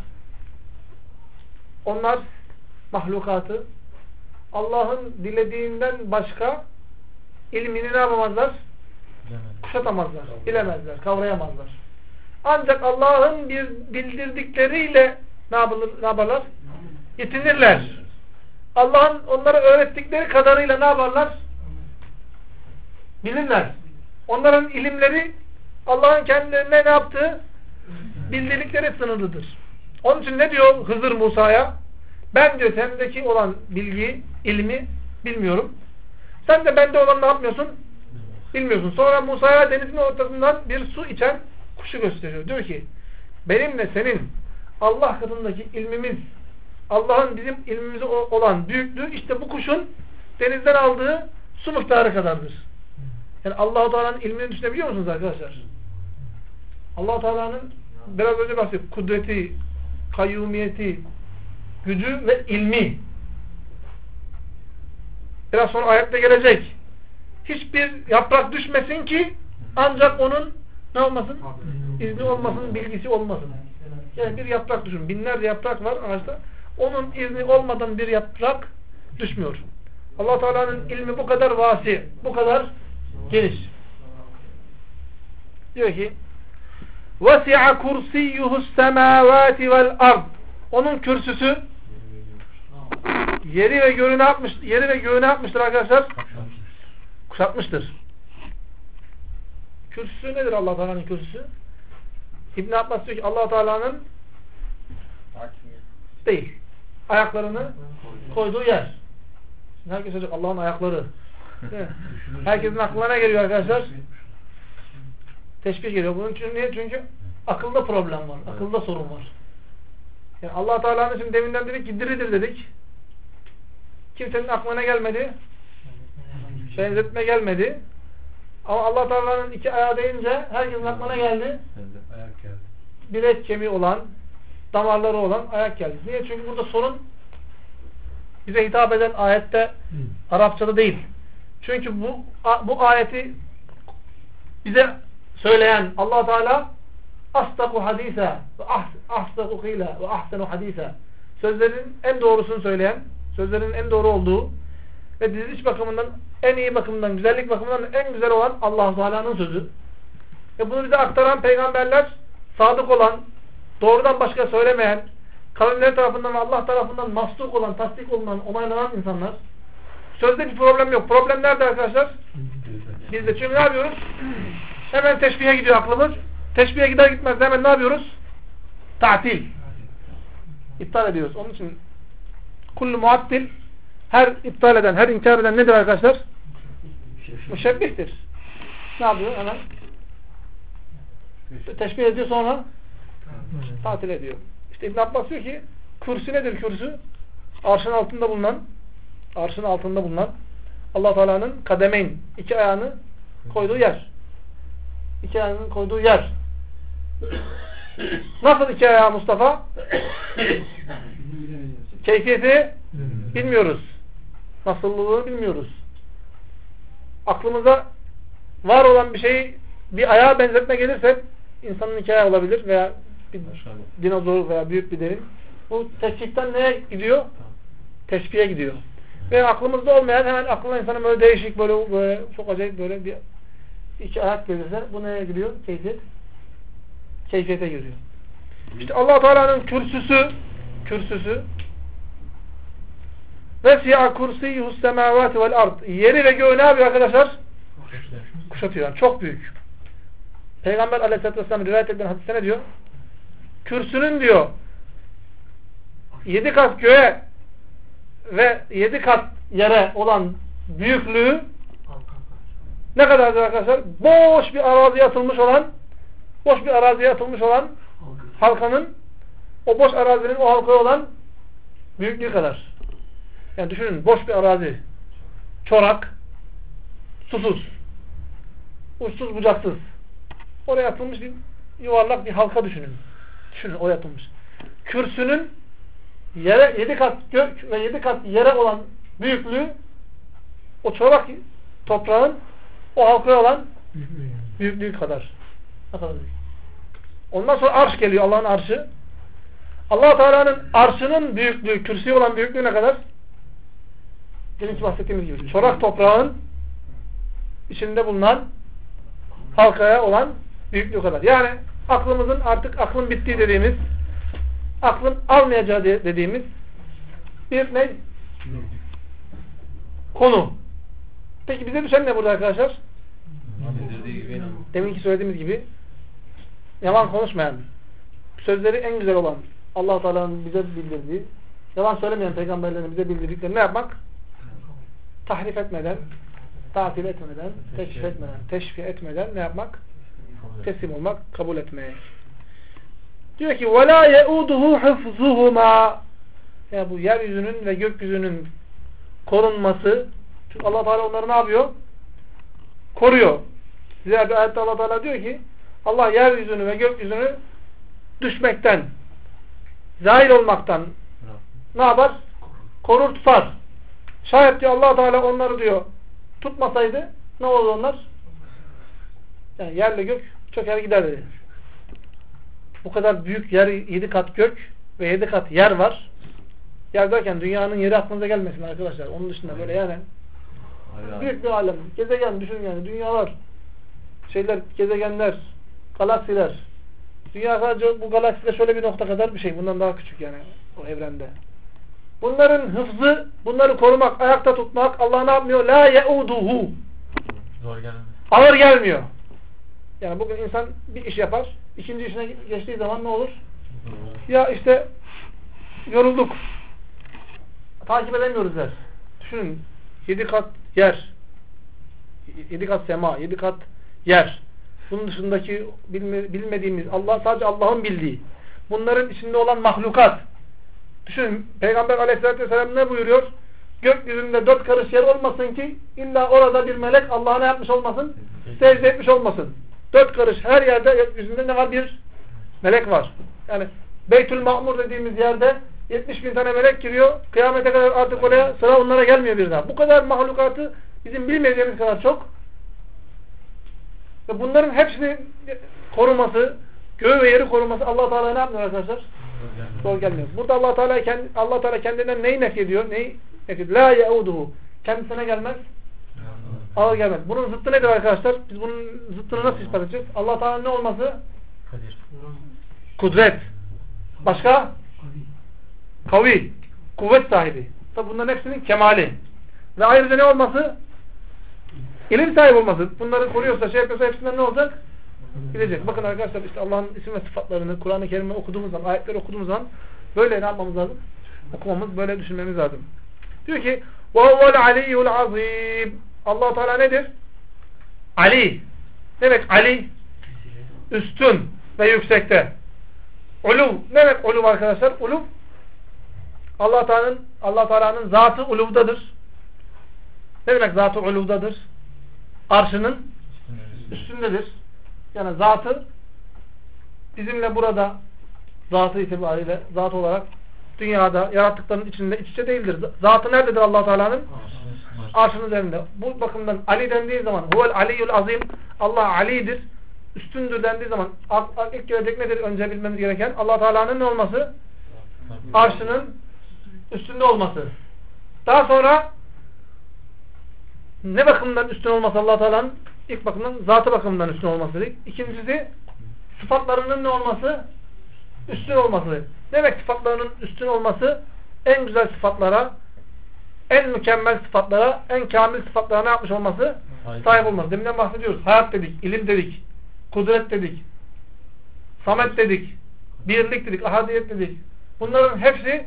S1: onlar mahlukatı Allah'ın dilediğinden başka ilmini ne yapamazlar? Kuşatamazlar, bilemezler, kavrayamazlar. Ancak Allah'ın bildirdikleriyle ne yaparlar? Yetinirler. Allah'ın onlara öğrettikleri kadarıyla ne yaparlar? Bilirler. Onların ilimleri Allah'ın kendilerine ne yaptığı? Bildirdikleri sınırlıdır. Onun için ne diyor Hızır Musa'ya? Ben diyor sendeki olan bilgiyi, ilmi bilmiyorum. Sen de bende olan ne yapmıyorsun? Bilmiyorsun. Sonra Musa'ya denizin ortasından bir su içen kuşu gösteriyor. Diyor ki benimle senin Allah katındaki ilmimiz, Allah'ın bizim ilmimize olan büyüklüğü işte bu kuşun denizden aldığı su miktarı kadardır. Yani Allah-u Teala'nın ilmini düşünebiliyor musunuz arkadaşlar? Allah-u Teala'nın biraz önce bahsettik. Kudreti, kayyumiyeti, gücü ve ilmi. Biraz sonra ayette gelecek. Hiçbir yaprak düşmesin ki ancak onun ne olmasın? İzni olmasın, bilgisi olmasın. Yani bir yaprak düşün. Binlerce yaprak var ağaçta. Onun izni olmadan bir yaprak düşmüyor. Allah Teala'nın ilmi bu kadar vasi, bu kadar geniş. Diyor ki وَسِعَ كُرْسِيُّهُ السَّمَاوَاتِ وَالْأَرْضِ onun kürsüsü yeri ve göğü ne yapmıştır arkadaşlar? Kuşatmıştır. Kürsüsü nedir Allah Teala'nın kürsüsü? İbn Abbas diyor ki Allah Teala'nın değil. Ayaklarını koyduğu yer. Şimdi herkes söyleyecek Allah'ın ayakları. Herkesin aklına ne geliyor arkadaşlar? Teşbih geliyor. Bunun için niye? Çünkü akılda problem var. Akılda sorun var. Yani Allah Teala'nın için deminden dedik ki diridir dedik. Kimsenin aklına gelmedi. Benzetme gelmedi. Ama Allah Teala'nın iki ayağı deyince herkesin aklına geldi. Bilek kemiği olan, damarları olan ayak geldi. Niye? Çünkü burada sorun bize hitap eden ayette Arapçada değil. Çünkü bu ayeti bize söyleyen Allah Teala asdaku hadise ve ahsaku qila ve ahsenu hadise sözlerin en doğrusunu söyleyen, sözlerin en doğru olduğu ve diziliş bakımından en iyi bakımından, güzellik bakımından en güzel olan Allah Teala'nın sözü. Ve bunu bize aktaran peygamberler sadık olan, doğrudan başka söylemeyen, kavimleri tarafından ve Allah tarafından mastuk olan, tasdik olunan, onaylanan insanlar. Sözde bir problem yok. Problem nerede arkadaşlar? Bizde. Çünkü ne yapıyoruz? Hemen teşbihe gidiyor aklımız. Teşbihe gider gitmez hemen ne yapıyoruz? Ta'til. İptal ediyoruz. Onun için kullu muattil her iptal eden, her inkar eden nedir arkadaşlar? Müşebbihtir. Ne yapıyor hemen? Teşbih ediyor sonra tatil ediyor. İşte İbn Abbas diyor ki kürsü nedir kürsü? Arşın altında bulunan Allah Teala'nın kademeyn iki ayağını koyduğu yer. İki ayağının koyduğu yer. Nasıl iki ayağı Mustafa? Keyfiyeti bilmiyoruz. Nasıllığını bilmiyoruz. Aklımıza var olan bir şeyi bir ayağa benzetme gelirse insanın hikaye olabilir veya bir dinozor veya büyük bir derin. Bu teşbihten neye gidiyor? Teşbihe gidiyor. Ve aklımızda olmayan hemen aklına insanın böyle değişik böyle çok acayip böyle bir iki ayak gelirse bu neye giriyor? Keyfiyete giriyor. İşte Allah Teala'nın kürsüsü vesi'a kursiyyuhus semavati vel ard. Yeri ve göğü ne yapıyor arkadaşlar? Kuşatıyor. Yani çok büyük. Peygamber Aleyhisselatü Vesselam rivayet edilen hadiste ne diyor? Kürsünün diyor 7 kat göğe ve 7 kat yere olan büyüklüğü ne kadardır arkadaşlar? Boş bir araziye atılmış olan halkanın o boş arazinin o halkaya olan büyüklüğü kadar. Yani düşünün boş bir arazi. Çorak, susuz, uçsuz bucaksız. Oraya atılmış bir yuvarlak bir halka düşünün. Düşünün oraya atılmış. Kürsünün yere 7 kat gök ve 7 kat yere olan büyüklüğü o çorak toprağın o halkaya olan büyüklüğü kadar. Ne kadar büyük. Ondan sonra arş geliyor. Allah'ın arşı. Allah Teala'nın arşının büyüklüğü, kürsüye olan büyüklüğü ne kadar? Deminki bahsettiğimiz gibi. Çorak toprağın içinde bulunan halkaya olan büyüklüğü kadar. Yani aklımızın artık aklın bittiği dediğimiz, aklın almayacağı dediğimiz bir ne? Konu. Peki bize düşen ne burada arkadaşlar? Deminki söylediğimiz gibi yalan konuşmayan, sözleri en güzel olan Allah Teala'nın bize bildirdiği, yalan söylemeyen peygamberlerin bize bildirdiklerini ne yapmak? Tahrif etmeden, tatil etmeden, teşrif etmeden, teşfih etmeden ne yapmak? Teslim olmak, kabul etmeye. Diyor ki وَلَا يَعُودُهُ حِفْظُهُمَا. Yani bu yeryüzünün ve gökyüzünün korunması. Çünkü Allah Teala onları ne yapıyor? Koruyor. Diğer bir ayette Allah Teala diyor ki Allah yeryüzünü ve gökyüzünü düşmekten, zahil olmaktan ne yapar? Korur, tutar. Şayet diyor Allah Teala onları diyor tutmasaydı ne olur onlar? Yani yerle gök çöker gider dedi. Bu kadar büyük yer, 7 kat gök ve 7 kat yer var. Yer derken dünyanın yeri aklınıza gelmesin arkadaşlar. Onun dışında böyle yani büyük bir alem. Gezegen düşünün yani. Dünyalar, gezegenler, galaksiler. Dünya sadece bu galakside şöyle bir nokta kadar bir şey. Bundan daha küçük yani o evrende. Bunların hıfzı, bunları korumak, ayakta tutmak Allah ne yapmıyor? La yauduhu.
S5: Zor gelmiyor.
S1: Ağır gelmiyor. Yani bugün insan bir iş yapar. İkinci işine geçtiği zaman ne olur? Ya işte yorulduk. Takip edemiyoruz der. Düşünün 7 kat yer, 7 kat sema, 7 kat yer. Bunun dışındaki bilmediğimiz Allah, sadece Allah'ın bildiği. Bunların içinde olan mahlukat. Düşünün Peygamber Aleyhisselatü Vesselam ne buyuruyor? Gökyüzünde 4 karış yer olmasın ki illa orada bir melek Allah'a ne yapmış olmasın? Secde etmiş olmasın. 4 karış her yerde gökyüzünde ne var? Bir melek var. Yani Beytül Ma'mur dediğimiz yerde 70.000 tane melek giriyor. Kıyamete kadar artık oraya sıra onlara gelmiyor bir daha. Bu kadar mahlukatı bizim bilmediğimiz kadar çok. Ve bunların hepsini koruması, göğü ve yeri koruması Allah Teala ne yapmıyor arkadaşlar? Zor gelmiyor. Burada Allah Teala kendinden neyi nefyediyor? Neyi nefyediyor? La yauduhu. Kendisine gelmez. Ağır gelmez. Bunun zıttı nedir arkadaşlar? Biz bunun zıttını nasıl ispat edeceğiz? Allah Teala ne olması? Kudret. Başka? Kavi. Kuvvet sahibi. Tabi bunların hepsinin kemali. Ve ayrıca ne olması? İlim sahibi olması. Bunları koruyorsa, şey yapıyorsa hepsinden ne olacak? Gidecek. Bakın arkadaşlar işte Allah'ın isim ve sıfatlarını Kur'an-ı Kerim'i okuduğumuz zaman, ayetleri okuduğumuz zaman böyle ne yapmamız lazım? Okumamız, böyle düşünmemiz lazım. Diyor ki وَهُوَ الْعَلِيُّ الْعَظِيمُ. Allah Teala nedir? Ali. Ne demek Ali? Üstün ve yüksekte. Uluv. Ne demek uluv arkadaşlar? Uluv Allah Teala'nın zatı uluvdadır. Ne demek zatı uluvdadır? Arşının üstündedir. Yani zatı bizimle burada zatı itibariyle zat olarak dünyada yarattıklarının içinde iç içe değildir. Zatı nerededir Allah Teala'nın? Arşının üzerinde. Bu bakımdan Ali dendiği zaman huvel aliyyul azim, Allah Ali'dir. üstündür dendiği zaman ilk gelecek nedir? Önce bilmemiz gereken Allah Teala'nın ne olması? Arşının üstünde olması. Daha sonra ne bakımdan üstün olması Allah Teala'nın? İlk bakımdan zatı bakımından üstün olması dedik. İkincisi sıfatlarının ne olması? Üstün olması. Demek sıfatlarının üstün olması en güzel sıfatlara, en mükemmel sıfatlara, en kamil sıfatlara ne yapmış olması? Sahip olması. Deminden bahsediyoruz. Hayat dedik, ilim dedik, kudret dedik, samet dedik, birlik dedik, ahadiyet dedik. Bunların hepsi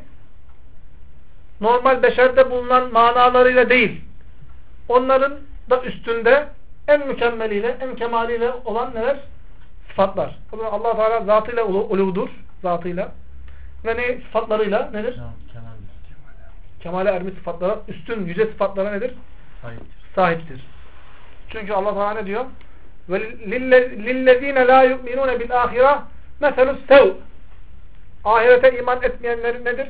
S1: normal beşerde bulunan manalarıyla değil. Onların da üstünde en mükemmeliyle, en kemaliyle olan neler? Sıfatlar. Allah Teala zatıyla uludur, zatıyla. Ve ne sıfatlarıyla nedir? Kemale ermiş sıfatlara, üstün, yüce sıfatlara nedir? Sahiptir. Çünkü Allah Teala ne diyor? Ve lillezine la yu'minune bil ahire meselus sev. Ahirete iman etmeyenlerin nedir?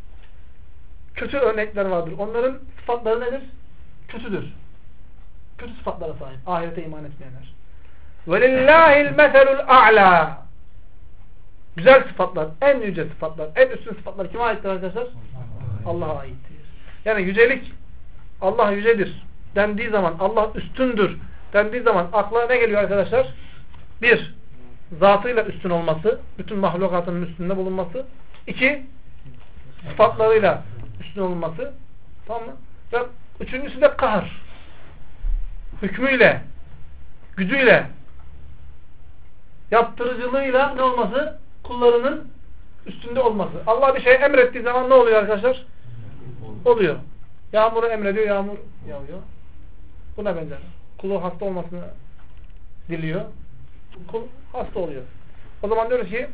S1: Kötü örnekler vardır. Onların sıfatları nedir? Kötüdür. Kötü sıfatlara sahip. Ahirete iman etmeyenler. Ve lillahil meselul a'la. Güzel sıfatlar, en yüce sıfatlar, en üstün sıfatlar kime aittir arkadaşlar? Allah'a aittir. Yani yücelik, Allah yücedir dendiği zaman, Allah üstündür dendiği zaman akla ne geliyor arkadaşlar? Bir, zatıyla üstün olması, bütün mahlukatının üstünde bulunması. İki, sıfatlarıyla üstün olması. Tamam mı? Ve üçüncüsü de kahır. Hükmüyle, gücüyle, yaptırıcılığıyla ne olması? Kullarının üstünde olması. Allah bir şey emrettiği zaman ne oluyor arkadaşlar? Oluyor. Yağmuru emrediyor, yağmur yağıyor. Buna benzer. Kulu hasta olmasını diliyor. Kul hasta oluyor. O zaman diyoruz ki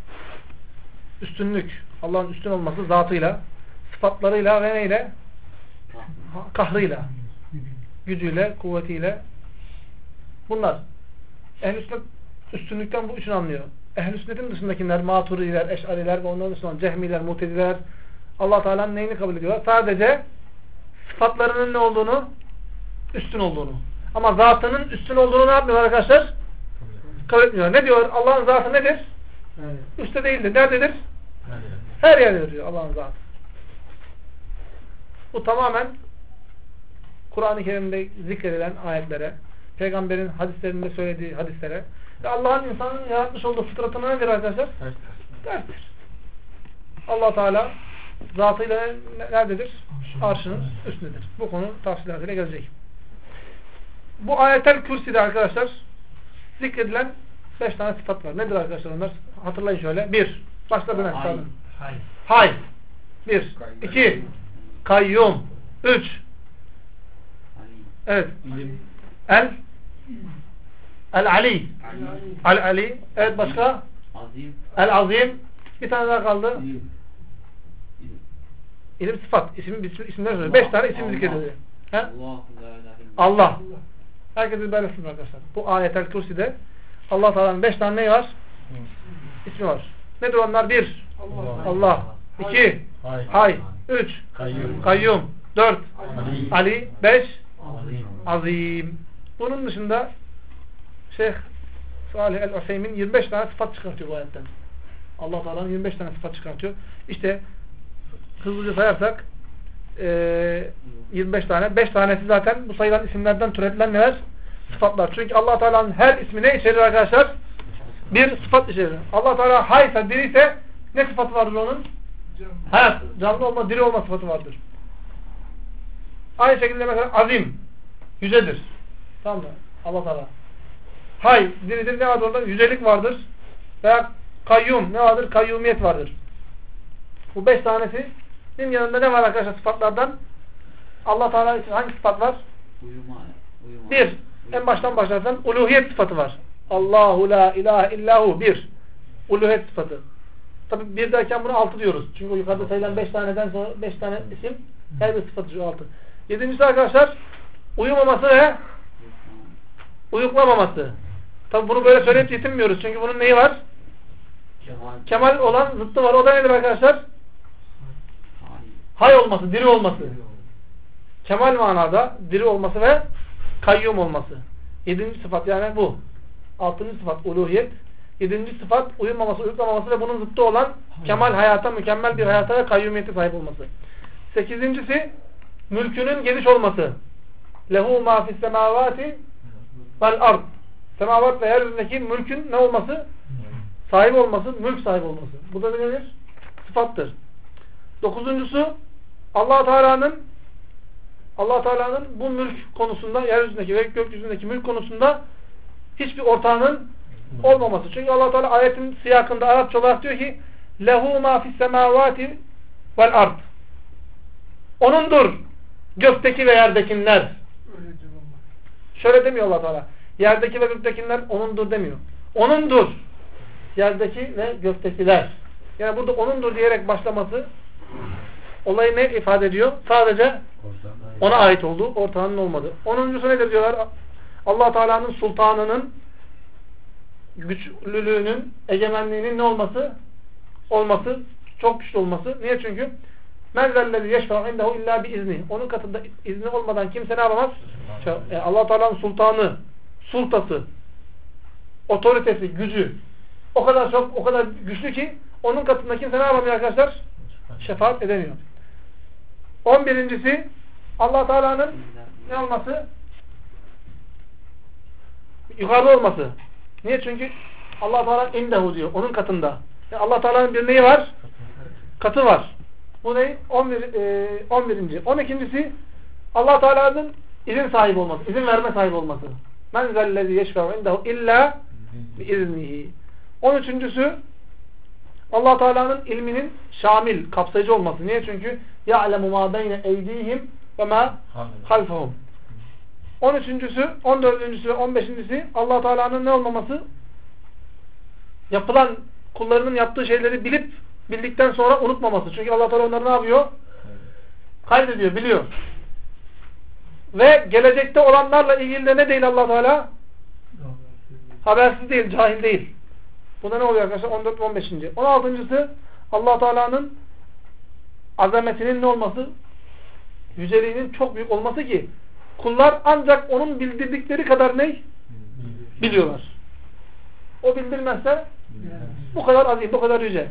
S1: üstünlük, Allah'ın üstün olması zatıyla, sıfatlarıyla ve neyle? Kahrıyla, gücüyle, kuvvetiyle. Bunlar. Ehl-i sünnet üstünlükten bu üçünü anlıyor. Ehl-i sünnetin dışındakiler, maturiler, eşariler ve onların dışında cehmiler, muteziler, Allah Teala'nın neyini kabul ediyorlar? Sadece sıfatlarının ne olduğunu, üstün olduğunu. Ama zatının üstün olduğunu ne yapmıyorlar arkadaşlar? Kabul etmiyorlar. Ne diyor? Allah'ın zatı nedir? Üstte değildir. Nerededir? Her yerdedir diyor Allah'ın zatı. Bu tamamen Kur'an-ı Kerim'de zikredilen ayetlere, Peygamberin hadislerinde söylediği hadislere ve Allah'ın insanın yaratmış olduğu fıtratına nedir arkadaşlar? Derstir. Allah Teala zatıyla nerededir? Arşının üstündedir. Bu konu tafsilatıyla gelecek. Bu ayetel kürsüde arkadaşlar zikredilen 5 tane sıfat var. Nedir arkadaşlar onlar? Hatırlayın şöyle. 1. Başla Bülent. Hay. 1. 2. Kayyum. 3. Evet. El-Ali. El-Ali. Evet başka? El-Azim. Bir tane daha kaldı. İlim sıfat. İsimler söylüyor. 5 tane isim zikrediliyor. Allah. Herkesin böylesin arkadaşlar. Bu ayetel kürsüde Allah Teala'nın 5 tane neyi var? İsmi var. Nedir onlar? 1. Allah. 2. Hay. 3. Kayyum. 4. Ali. 5. Azim. Bunun dışında Şeyh Salih el-Useymin 25 tane sıfat çıkartıyor bu ayetten. Allah Teala'nın 25 tane sıfat çıkartıyor. İşte hızlıca sayarsak 25 tane. 5 tanesi zaten bu sayılan isimlerden türetilen neler? Sıfatlar. Çünkü Allah Teala'nın her ismi ne içerir arkadaşlar? Bir sıfat içerir. Allah Teala haysa, diriyse ne sıfatı vardır onun? Hayat, canlı olma, diri olma sıfatı vardır. Aynı şekilde mesela azim, yücedir. Tamam mı? Allah Teala. Hay, diridir, ne vardır orada? Yücelik vardır. Veya kayyum, ne vardır? Kayyumiyet vardır. Bu 5 tanesinin yanında ne var arkadaşlar sıfatlardan? Allah Teala için hangi sıfat var? Uyuma. Bir, en baştan başlarsan uluhiyet sıfatı var. Allahu la ilahe illahu. Bir, uluhiyet sıfatı. Tabi bir derken bunu 6 diyoruz. Çünkü yukarıda sayılan 5 taneden sonra 5 tane isim, her bir sıfatı şu 6. Yedincisi arkadaşlar uyumaması ve uyuklamaması. Tabi bunu böyle söyleyip yetinmiyoruz. Çünkü bunun neyi var? Kemal olan zıttı var. O da nedir arkadaşlar? Hay olması, diri olması. Kemal manada diri olması ve kayyum olması. 7. sıfat yani bu. Altıncı sıfat uluhiyet. Yedinci sıfat uyumaması, uyuklamaması ve bunun zıttı olan kemal hayata, mükemmel bir hayata ve kayyumiyete sahip olması. Sekizincisi mülkünün geniş olması. Lehu ma fis semavati vel ard. Semavat ve yeryüzündeki mülkün ne olması? Sahibi olması, mülk sahibi olması. Bu da nedir? Sıfattır. Dokuzuncusu Allah Teala'nın bu mülk konusunda, yeryüzündeki ve gökyüzündeki mülk konusunda hiçbir ortağının olmaması. Çünkü Allah Teala ayetin siyakında Arapça olarak diyor ki lehu ma fis semavati vel ard. Onundur gökteki ve yerdekiler. Şöyle demiyor Allah Teala. Yerdeki ve göktekiler onundur demiyor. Onundur yerdeki ve göktekiler. Yani burada onundur diyerek başlaması olayı ne ifade ediyor? Sadece ona ait olduğu, ortağının olmadığı. 10'uncusu nedir diyorlar? Allah Teala'nın sultanının güçlülüğünün, egemenliğinin ne olması? Olması, çok güçlü olması. Niye? Çünkü men zellezi yeşfa'u indehu illa bi izni. Onun katında izni olmadan kimse ne yapamaz? Allah Teala'nın sultanı, sultası, otoritesi, gücü o kadar çok, o kadar güçlü ki onun katında kimse ne yapamıyor arkadaşlar? Şefaat edemiyor. 11'incisi Allah Teala'nın ne olması? Yukarıda olması. Niye? Çünkü Allah Teala indehu diyor. Onun katında. Yani Allah Teala'nın bir neyi var? Katı var. Bu ne? 11. 12'incisi Allah Teala'nın izin sahibi olması. İzin verme sahibi olması. Men zellezi yeşfe'u indehu illa biiznihi. 13'üncüsü Allah Teala'nın ilminin şamil, kapsayıcı olması. Niye? Çünkü ya'lemu ma beyne eydihim ve ma halfahum. 13'üncüsü, 14'üncüsü ve 15'incisi Allah Teala'nın ne olmaması? Yapılan kullarının yaptığı şeyleri bildikten sonra unutmaması. Çünkü Allah Teala onları ne yapıyor? Kaydediyor, biliyor. Ve gelecekte olanlarla ilgili de ne değil Allah Teala? Habersiz değil, cahil değil. Bunda ne oluyor arkadaşlar? 14 ve 15. 16'ncısı Allah Teala'nın azametinin ne olması? Yüceliğinin çok büyük olması ki kullar ancak onun bildirdikleri kadar ne? Biliyorlar. O bildirmezse bu kadar azim, bu kadar yüce.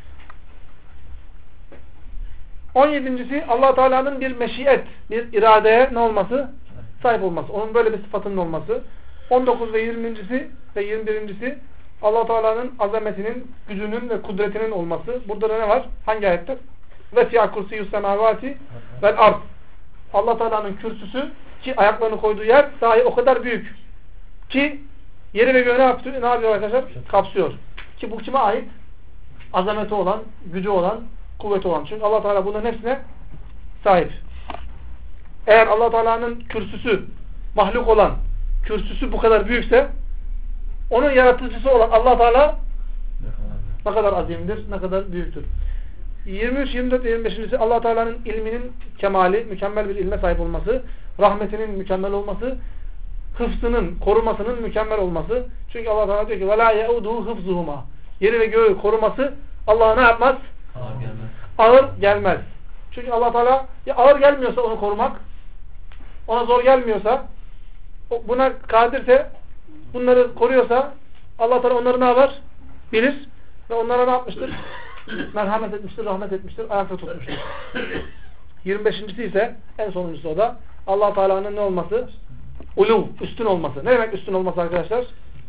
S1: 17'incisi Allah Teala'nın bir meşiyet, bir iradeye ne olması? Sahip olması. Onun böyle bir sıfatının olması. 19 ve 20'incisi ve 21'incisi Allah Teala'nın azametinin, gücünün ve kudretinin olması. Burada da ne var? Hangi ayette? Ve fiyâ kursiyus semâvâti vel ard. Allah Teala'nın kürsüsü ki ayaklarını koyduğu yer dahi o kadar büyük ki yeri ve göğü ne yapıyor arkadaşlar? Kapsıyor. Ki bu kime ait? Azameti olan, gücü olan, kuvveti olan. Çünkü Allah Teala bunların hepsine sahip. Eğer Allah Teala'nın kürsüsü, mahluk olan kürsüsü bu kadar büyükse onun yaratıcısı olan Allah Teala ne kadar azimdir, ne kadar büyüktür. 23, 24 ve 25'incisi Allah Teala'nın ilminin kemali, mükemmel bir ilme sahip olması, rahmetinin mükemmel olması, hıfzının, korumasının mükemmel olması. Çünkü Allah Teala diyor ki وَلَا يَعُدُهُ hıfzuhuma. Yeri ve göğü koruması Allah'a ne yapmaz? Ağır gelmez. Çünkü Allah Teala ya ağır gelmiyorsa onu korumak, ona zor gelmiyorsa, buna kadirse, bunları koruyorsa Allah Teala onları ne yapar? Bilir ve onlara ne yapmıştır? Merhamet etmiştir, rahmet etmiştir, ayakta tutmuştur. 25'incisi ise en sonuncusu o da Allah Teala'nın ne olması? Uluv, üstün olması. Ne demek üstün olması arkadaşlar?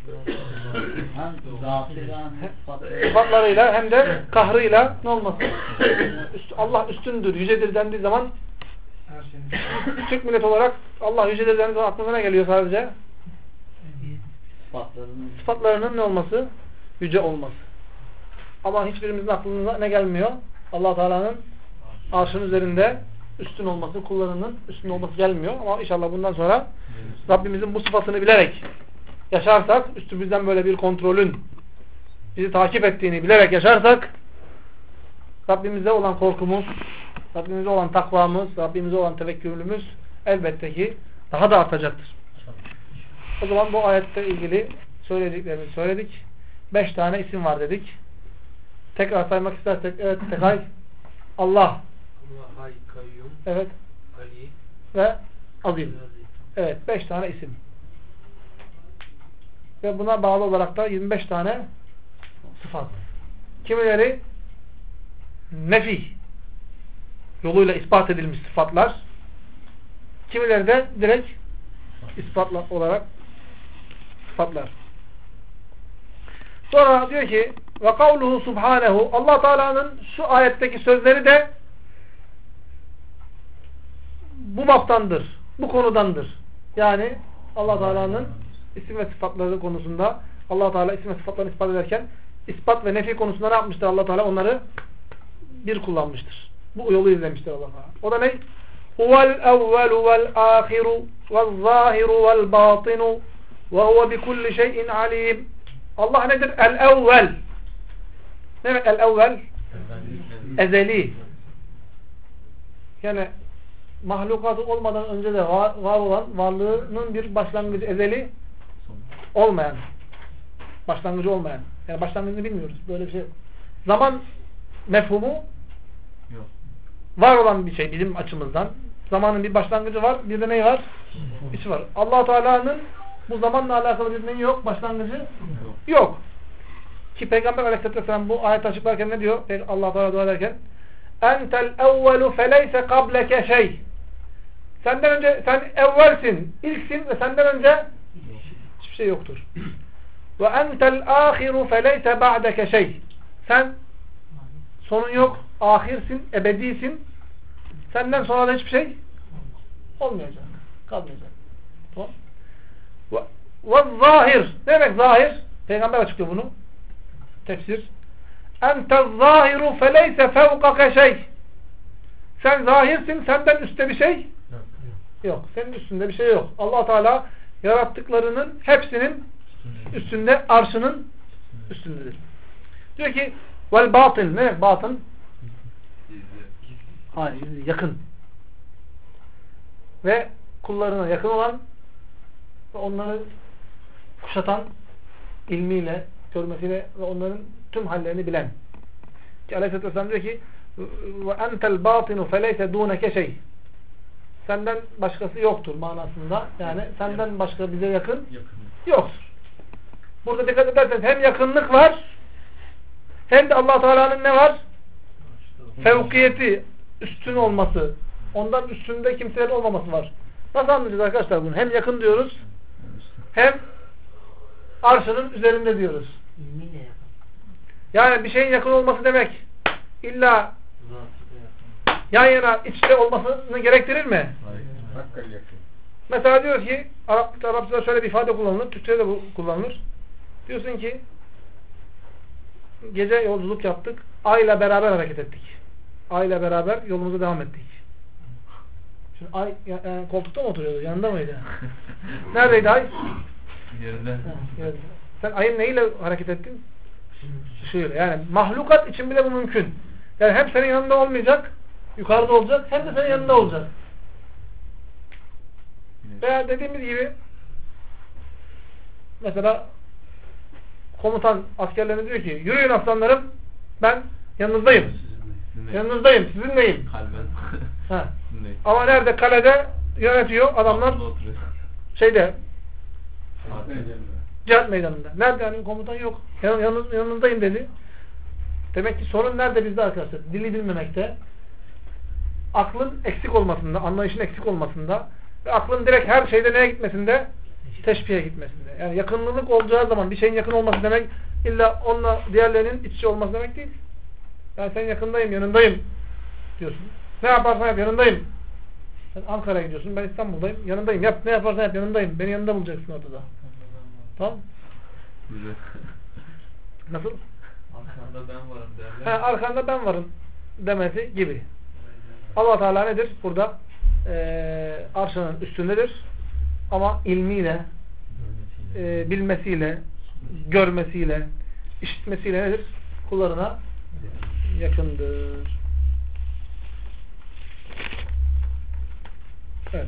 S1: Sıfatlarıyla hem de kahrıyla ne olması? Allah üstündür, yücedir dendiği zaman Türk milleti olarak Allah yücedir dendiği zaman aklına ne geliyor sadece? Sıfatlarının ne olması? Yüce olması. Ama hiçbirimizin aklına ne gelmiyor? Allah Teala'nın arşın üzerinde üstün olması, kullarının üstün olması gelmiyor. Ama inşallah bundan sonra Rabbimizin bu sıfatını bilerek yaşarsak, üstümüzden böyle bir kontrolün bizi takip ettiğini bilerek yaşarsak Rabbimize olan korkumuz, Rabbimize olan takvamız, Rabbimize olan tevekkülümüz elbette ki daha da artacaktır. O zaman bu ayette ilgili söylediklerimizi söyledik. 5 tane isim var dedik. Tekrar saymak istersek, evet tekrar Allah,
S2: Hay, Kayyum,
S1: evet,
S2: Ali
S1: ve Azim. Evet, 5 tane isim. ve buna bağlı olarak da 25 tane sıfat. Kimileri nefi yoluyla ispat edilmiş sıfatlar. Kimileri de direkt ispatlar olarak sıfatlar. Sonra diyor ki ve kavluhu subhanehu, Allah Teala'nın şu ayetteki sözleri de bu baptandır. Bu konudandır. Yani Allah Teala'nın isim ve sıfatları konusunda Allah Teala isim ve sıfatlarını ispat ederken ispat ve nefi konusunda ne yapmıştır Allah Teala? Onları bir kullanmıştır. Bu yolu izlemiştir Allah Teala. O da ne? Huvel evvelu vel ahiru vel zahiru vel batinu ve huve bi kulli şeyin alim. Allah nedir? El-evvel. Ne demek el-evvel? Ezeli. Yani mahlukatı olmadan önce de var olan, varlığının bir başlangıcı, ezeli olmayan. Başlangıcı olmayan. Yani başlangıcını bilmiyoruz. Böyle bir şey. Zaman mefhumu yok. Var olan bir şey bizim açımızdan. Zamanın bir başlangıcı var. Bir de neyi var? İçi var. Allah Teala'nın bu zamanla alakalı bir neyi yok? Başlangıcı yok. Ki Peygamber Aleyhisselatü Vesselam bu ayet açıklarken ne diyor? Allah Teala dua ederken entel evvelu feleyse kableke şey. Senden önce sen evvelsin, ilksin ve senden önce hiçbir şey yoktur. Ve entel ahiru feleyse ba'deke şey. Sen sonun yok, ahirsin, ebedisin. Senden sonra da hiçbir şey olmayacak, kalmayacak. Tamam. Ve zahir. Ne demek zahir? Peygamber açıklıyor bunu. Tefsir. Ente zahiru feleyse fevkake şey. Sen zahirsin, senden üstte bir şey yok. Senin üstünde bir şey yok. Allah Teala yarattıklarının hepsinin üstünde, arşının üstündedir. Diyor ki vel batın. Ne demek batın? Hayır, yakın. Ve kullarına yakın olan ve onları kuşatan ilmiyle, görmesiyle ve onların tüm hallerini bilen. Ki Aleyhisselatü Vesselam diyor ki ve entel batinu feleyse duneke şey. Senden başkası yoktur manasında. Yani senden başka bize yakın yoktur. Burada dikkat ederseniz hem yakınlık var hem de Allah Teala'nın ne var? Fevkiyeti, üstün olması. Ondan üstünde kimselerin olmaması var. Nasıl anlayacağız arkadaşlar bunu? Hem yakın diyoruz hem arşının üzerinde diyoruz. Yani bir şeyin yakın olması demek illa yan yana içte olmasını gerektirir mi?
S2: Hakikaten yakın.
S1: Mesela diyor ki Arapçada şöyle bir ifade kullanılır. Türkçe'de de bu kullanılır. Diyorsun ki gece yolculuk yaptık. Ayla beraber hareket ettik. Ayla beraber yolumuza devam ettik. Şimdi ay yani koltukta mı oturuyordu? Yanında mıydı? Neredeydi ay?
S5: Yerinde.
S1: Sen ayın neyle hareket ettin? Işığıyla. Yani mahlukat için bile bu mümkün. Yani hem senin yanında olmayacak, yukarıda olacak, hem de senin yanında olacak. Veya dediğimiz gibi mesela komutan askerlerine diyor ki yürüyün aslanlarım, ben yanınızdayım. Yanınızdayım, sizinleyim. Ha. Ama nerede? Kalede yönetiyor adamlar şeyde cihat meydanında. Nerede? Yani komutan yok. Yanınızdayım dedi. Demek ki sorun nerede bizde arkadaşlar? Dili bilmemekte, aklın eksik olmasında, anlayışın eksik olmasında ve aklın direkt her şeyde neye gitmesinde? Teşbihe gitmesinde. Yani yakınlılık olacağı zaman bir şeyin yakın olması demek illa onunla diğerlerinin iç içe olması demek değil. Yani sen yakındayım, yanındayım diyorsun. Ne yaparsan yap, yanındayım. Sen Ankara'ya gidiyorsun, ben İstanbul'dayım, yanındayım. Yap, ne yaparsan yap, yanındayım. Beni yanında bulacaksın ortada. Tamam? Nasıl?
S5: Arkanda ben varım derler.
S1: Arkanda ben varım demesi gibi. Allah Teala nedir? Burada arşının üstündedir. Ama ilmiyle, bilmesiyle, görmesiyle, işitmesiyle nedir? Kullarına yakındır. Evet.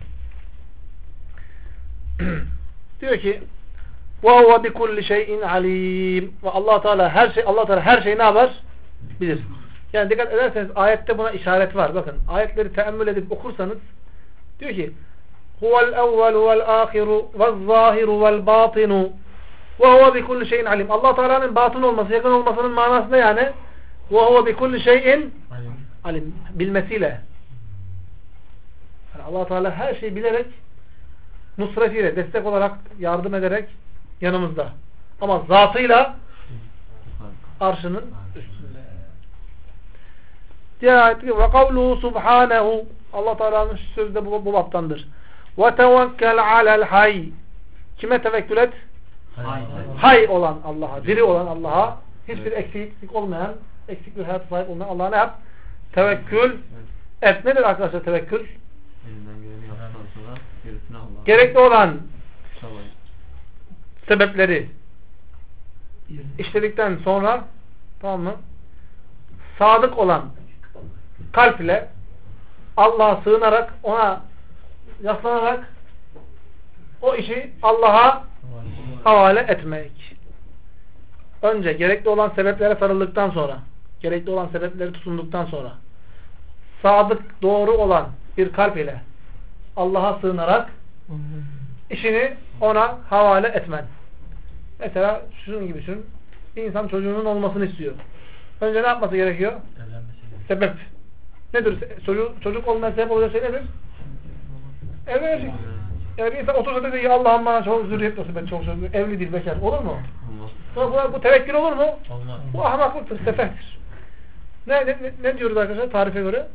S1: Diyor ki وَهُوَ بِكُلِّ شَيْءٍ عَلِيمٍ ve Allah Teala her şeyi ne yapar? Bilir. Yani dikkat ederseniz ayette buna işaret var. Bakın ayetleri teemmül edip okursanız diyor ki huvel evvelu vel ahiru vel zahiru vel batinu Ve huve bi kulli şeyin alim. Allah Teala'nın batın olması, yakın olmasının manası ne yani? Ve huve bi kulli şeyin alim. Bilmesiyle. Yani Allah Teala her şeyi bilerek, nusretiyle, destek olarak, yardım ederek yanımızda. Ama zatıyla arşının üstünde. Diğer ayet diyor ve kavluhu subhanehu. Allah Teala'nın sözü de bu baptandır. Ve tevekkel alel hayy. Kime tevekkül et? Hay olan Allah'a, diri olan Allah'a, hiçbir eksiklik olmayan, eksik bir hayata sahip olmayan Allah'a ne yap? Tevekkül et. Nedir arkadaşlar tevekkül?
S6: Elinden geleni yaptıktan sonra gerisini Allah'a.
S1: Gerekli olan
S6: Savaş.
S1: sebepleri işledikten sonra, tamam mı? Sadık olan kalp ile Allah'a sığınarak, ona yaslanarak o işi Allah'a havale etmek. Önce gerekli olan sebeplere sarıldıktan sonra, gerekli olan sebepleri tutunduktan sonra sadık, doğru olan bir kalp ile Allah'a sığınarak işini ona havale etmen. Mesela şunun gibi düşün. Bir insan çocuğunun olmasını istiyor. Önce ne yapması gerekiyor? Sebep. Nedir? Çocuk olmaya sebep olacak şey nedir? Evlenecek. Yani bir insan otursa dedi ya Allah'ım bana çok zürriyet olsun, ben çok evli değil, bekar. Olur mu? Bu tevekkül olur mu?
S5: Olmaz.
S1: Bu ahmaklıktır, sefehtir. Ne diyoruz arkadaşlar tarife göre?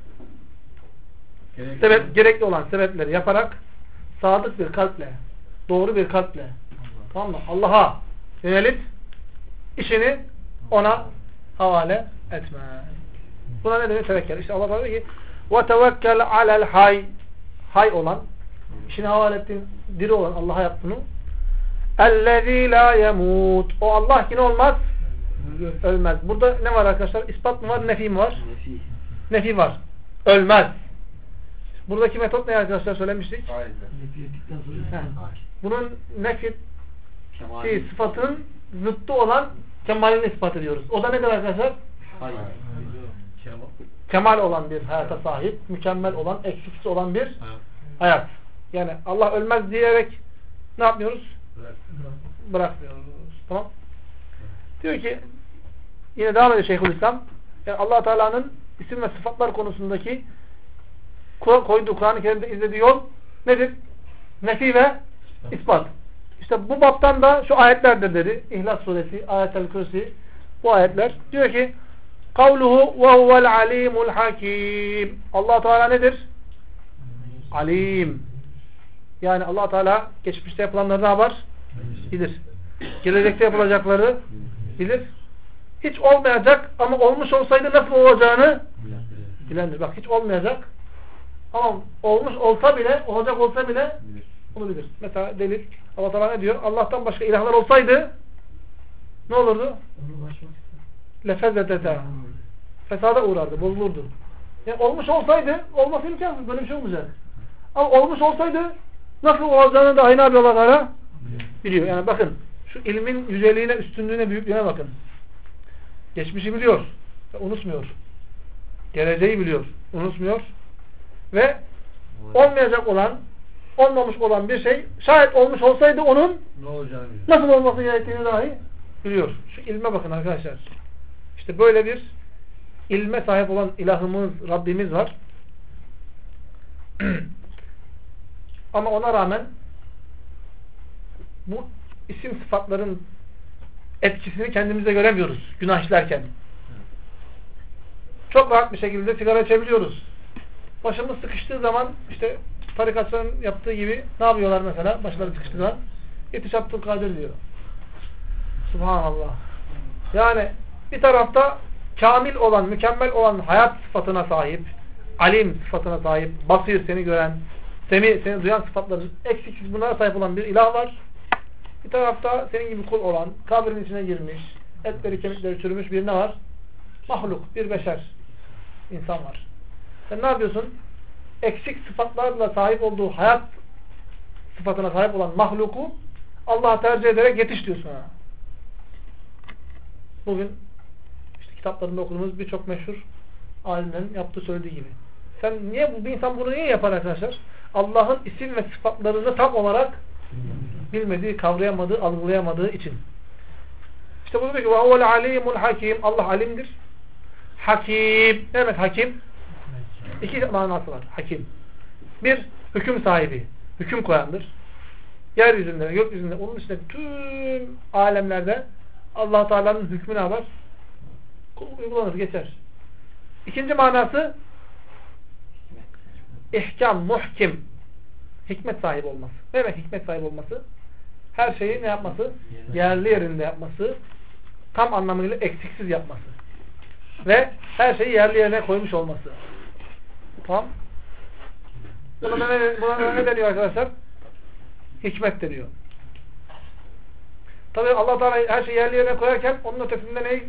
S1: Gerekli olan sebepleri yaparak sadık bir kalple, doğru bir kalple, tamam mı? Allah'a yönelip işini ona havale etme. Buna ne demek? Tevekkül. İşte Allah diyor ki وَتَوَكَّلْ عَلَى الْحَيْ hay olan, işini havale ettiğin, diri olan Allah'a yaptığını اَلَّذ۪ي لَا يَمُوتُ o Allah ki ne olmaz? Ölmez. Burada ne var arkadaşlar? İspat mı var? Nefi mi var? Nefi var. Ölmez. Buradaki metot ne arkadaşlar söylemiştik? Bunun nefi sıfatının zıttı olan kemalini ispat ediyoruz. O da nedir arkadaşlar? Kemal olan bir hayata sahip, mükemmel olan, eksiksiz olan bir hayat. Yani Allah ölmez diyerek ne yapmıyoruz? Bırakmıyoruz. Tamam. Diyor ki yine devam ediyor Şeyhülislam. Yani Allah Teala'nın isim ve sıfatlar konusundaki koyduğu Kur'an-ı Kerim'de izlediği yol nedir? Nefi ve ispat. İşte bu baptan da şu ayetlerdir dedi. İhlas suresi, Ayet-el Kürsi bu ayetler. Diyor ki kavluhu ve huvel alimul hakim. Allah Teala nedir? Alim. Yani Allah Teala geçmişte yapılanları ne yapar? Bilir. Gelecekte yapılacakları bilir. Hiç olmayacak ama olmuş olsaydı nasıl olacağını bilendir. Bak hiç olmayacak ama olmuş olsa bile, olacak olsa bile onu bilir. Mesela delil. Allah Teala ne diyor? Allah'tan başka ilahlar olsaydı ne olurdu? Lefezzedete. Fesada uğrardı, bozulurdu. Yani olmuş olsaydı, olması imkansız. Böyle bir şey olmayacak. Ama olmuş olsaydı nasıl olacağını da aynı Allah Teala biliyor. Yani bakın, şu ilmin yüceliğine, üstünlüğüne, büyüklüğüne bakın. Geçmişi biliyor ve unutmuyor. Geleceği biliyor, unutmuyor. Ve olmayacak olan, olmamış olan bir şey şayet olmuş olsaydı onun nasıl olması gerektiğini dahi biliyor. Şu ilme bakın arkadaşlar. İşte böyle bir ilme sahip olan ilahımız, Rabbimiz var. Ama ona rağmen bu isim sıfatların etkisini kendimize göremiyoruz günah işlerken. Çok rahat bir şekilde sigara içebiliyoruz. Başımız sıkıştığı zaman işte tarikatçıların yaptığı gibi ne yapıyorlar mesela? Başları sıkıştığı zaman yetiş Abdülkadir diyor. Subhanallah. Yani bir tarafta kamil olan, mükemmel olan hayat sıfatına sahip, alim sıfatına sahip, basir, seni gören, seni duyan sıfatların eksiksiz bunlara sahip olan bir ilah var. Bir tarafta senin gibi kul olan, kabrin içine girmiş, etleri kemikleri çürümüş bir ne var? Mahluk, bir beşer insan var. Sen ne yapıyorsun? Eksik sıfatlarla sahip olduğu hayat sıfatına sahip olan mahluku Allah'a tercih ederek yetiş diyorsun ona. Bugün işte kitaplarında okuduğumuz birçok meşhur alimlerin yaptığı söylediği gibi. Bir insan bunu niye yapar arkadaşlar? Allah'ın isim ve sıfatlarını tam olarak Bilmediği, kavrayamadığı, algılayamadığı için. İşte bu diyor ki وَهُوَ الْعَلِيمُ الْحَكِيمُ Allah alimdir. Hakim. Ne demek hakim? İki manası var. Hakim. Bir, hüküm sahibi. Hüküm koyandır. Yeryüzünde, gökyüzünde, onun dışında tüm alemlerde Allah Teala'nın hükmü ne var? Uygulanır, geçer. İkinci manası ihkam, muhkim. Hikmet sahibi olması. Ne demek hikmet sahibi olması? Her şeyi ne yapması? Yerli yerinde yapması. Tam anlamıyla eksiksiz yapması. Ve her şeyi yerli yerine koymuş olması. Tamam. Buna ne deniyor arkadaşlar? Hikmet deniyor. Tabi Allah Teala her şeyi yerli yerine koyarken onun ötesinde neyi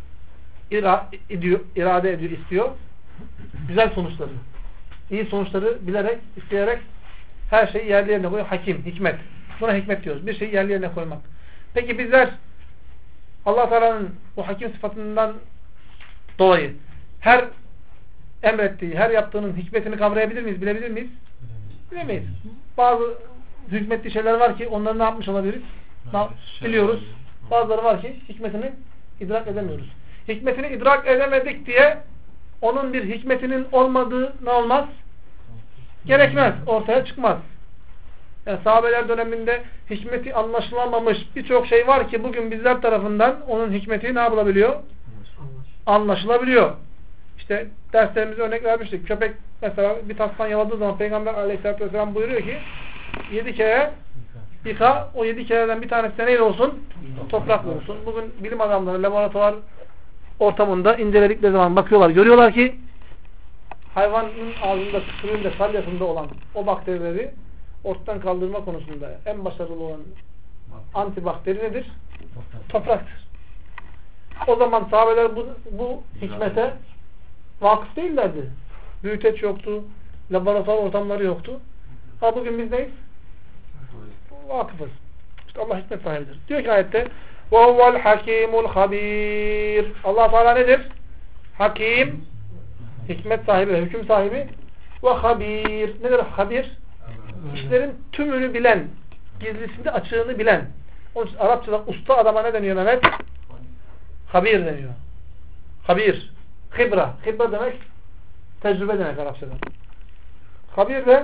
S1: irade ediyor, istiyor? Güzel sonuçları. İyi sonuçları bilerek, isteyerek her şeyi yerli yerine koyuyor. Hakim, hikmet. Buna hikmet diyoruz. Bir şeyi yerli yerine koymak. Peki bizler Allah Teala'nın bu hakim sıfatından dolayı her emrettiği, her yaptığının hikmetini kavrayabilir miyiz, bilebilir miyiz? Bilemeyiz. Bazı hükmettiği şeyler var ki onları ne yapmış olabiliriz? Biliyoruz. Bazıları var ki hikmetini idrak edemiyoruz. Hikmetini idrak edemedik diye onun bir hikmetinin olmadığı ne olmaz? Gerekmez. Ortaya çıkmaz. Yani sahabeler döneminde hikmeti anlaşılamamış birçok şey var ki bugün bizler tarafından onun hikmeti ne yapılabiliyor? Anlaşılabiliyor. İşte derslerimizde örnek vermiştik. Köpek mesela bir tasman yaladığı zaman Peygamber Aleyhisselatü Vesselam buyuruyor ki 7 kere yıka, o 7 kereden bir tanesi de neyle olsun? Toprakla olsun. Bugün bilim adamları laboratuvar ortamında inceledikleri zaman bakıyorlar, görüyorlar ki hayvanın ağzında, tükürüğünde, salyasında olan o bakterileri ortadan kaldırma konusunda en başarılı olan antibakteri nedir? Topraktır. O zaman sahabeler bu hikmete vakıf değillerdi. Büyüteç yoktu, laboratuvar ortamları yoktu. Ha bugün biz neyiz? Vakıfız. İşte Allah hikmet sahibidir. Diyor ki ayette وَهُوَ الْحَكِيمُ الْخَب۪يرُ Allah Teala nedir? Hakim, hikmet sahibi, hüküm sahibi ve habir. Nedir habir? İşlerin tümünü bilen, gizlisinde açığını bilen. Onun için Arapçada usta adama ne deniyor Mehmet? Habir deniyor. Habir. Hibra. Hibra demek tecrübe demek Arapçada. Habir de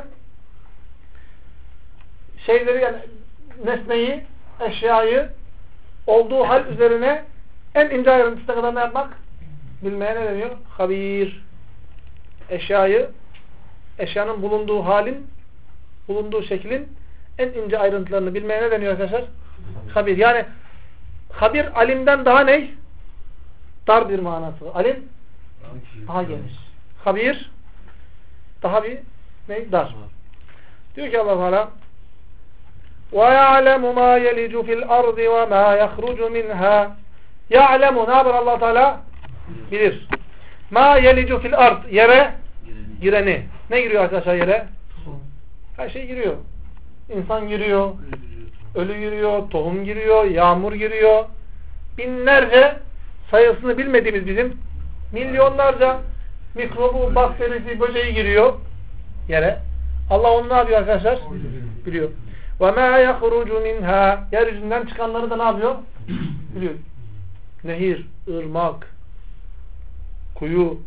S1: şeyleri yani nesneyi, eşyayı olduğu hal üzerine en ince ayrıntısına kadar ne yapmak? Bilmeye ne deniyor? Habir. Eşyayı, eşyanın bulunduğu halin, bulunduğu şeklin en ince ayrıntılarını bilmeye ne deniyor arkadaşlar? Habir. Yani habir alimden daha ne? Dar bir manası. Alim daha geniş. Habir daha bir ne? Dar. Diyor ki Allah Teala وَيَعْلَمُ مَا يَلِجُ فِي الْأَرْضِ وَمَا يَخْرُجُ مِنْهَا يَعْلَمُ ne yapar Allah Teala? Bilir. مَا يَلِجُ فِي الْأَرْضِ yere gireni. Ne giriyor arkadaşlar yere? Her şey giriyor. İnsan giriyor, ölü giriyor, tohum giriyor, yağmur giriyor. Binlerce sayısını bilmediğimiz bizim milyonlarca mikrobu, bakterisi, böceği giriyor yere. Allah onu ne yapıyor arkadaşlar? Biliyor. وَمَا يَخْرُجُ مِنْهَا yeryüzünden çıkanları da ne yapıyor? Biliyor. Nehir, ırmak, kuyu,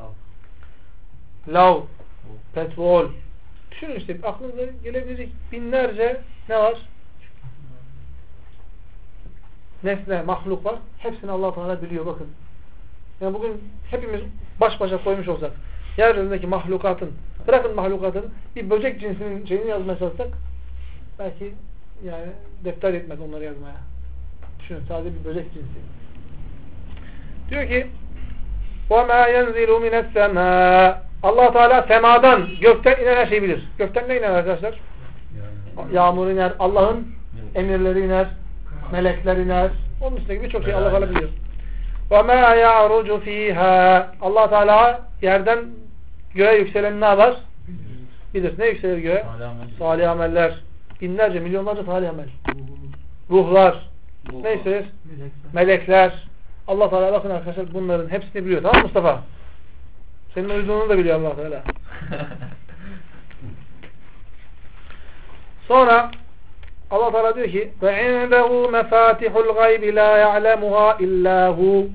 S1: lav, petrol. Düşünün işte aklınıza gelebilecek binlerce ne var? Nesne, mahluk var. Hepsini Allah Teala biliyor bakın. Yani bugün hepimiz baş başa koymuş olsak yeryüzündeki mahlukatın, bırakın mahlukatın bir böcek cinsinin şeyini yazmaya çalışsak belki yani defter etmez onları yazmaya. Düşünün sadece bir böcek cinsi. Diyor ki وَمَا يَنْزِلُ مِنَ السَّمَاءِ Allah Teala semadan, gökten inen her şeyi bilir. Gökten ne iner arkadaşlar? Yağmur iner, Allah'ın emirleri iner, melekler iner. Onun üstündeki birçok şey Allah Teala biliyor. وَمَا يَعْرُجُ ف۪يهَا Allah Teala yerden göğe yükselen ne var? Bilir. Ne yükselir göğe? Salih ameller. Binlerce, milyonlarca salih amel. Ruhlar. Ne yükselir? Melekler. Allah Teala bakın arkadaşlar bunların hepsini biliyor. Tamam mı Mustafa? Senin uyuduğunu da biliyor Allah Teala. Sonra Allah Teala diyor ki ve indehu mefatihul gaybi la ya'lemuha illa hu.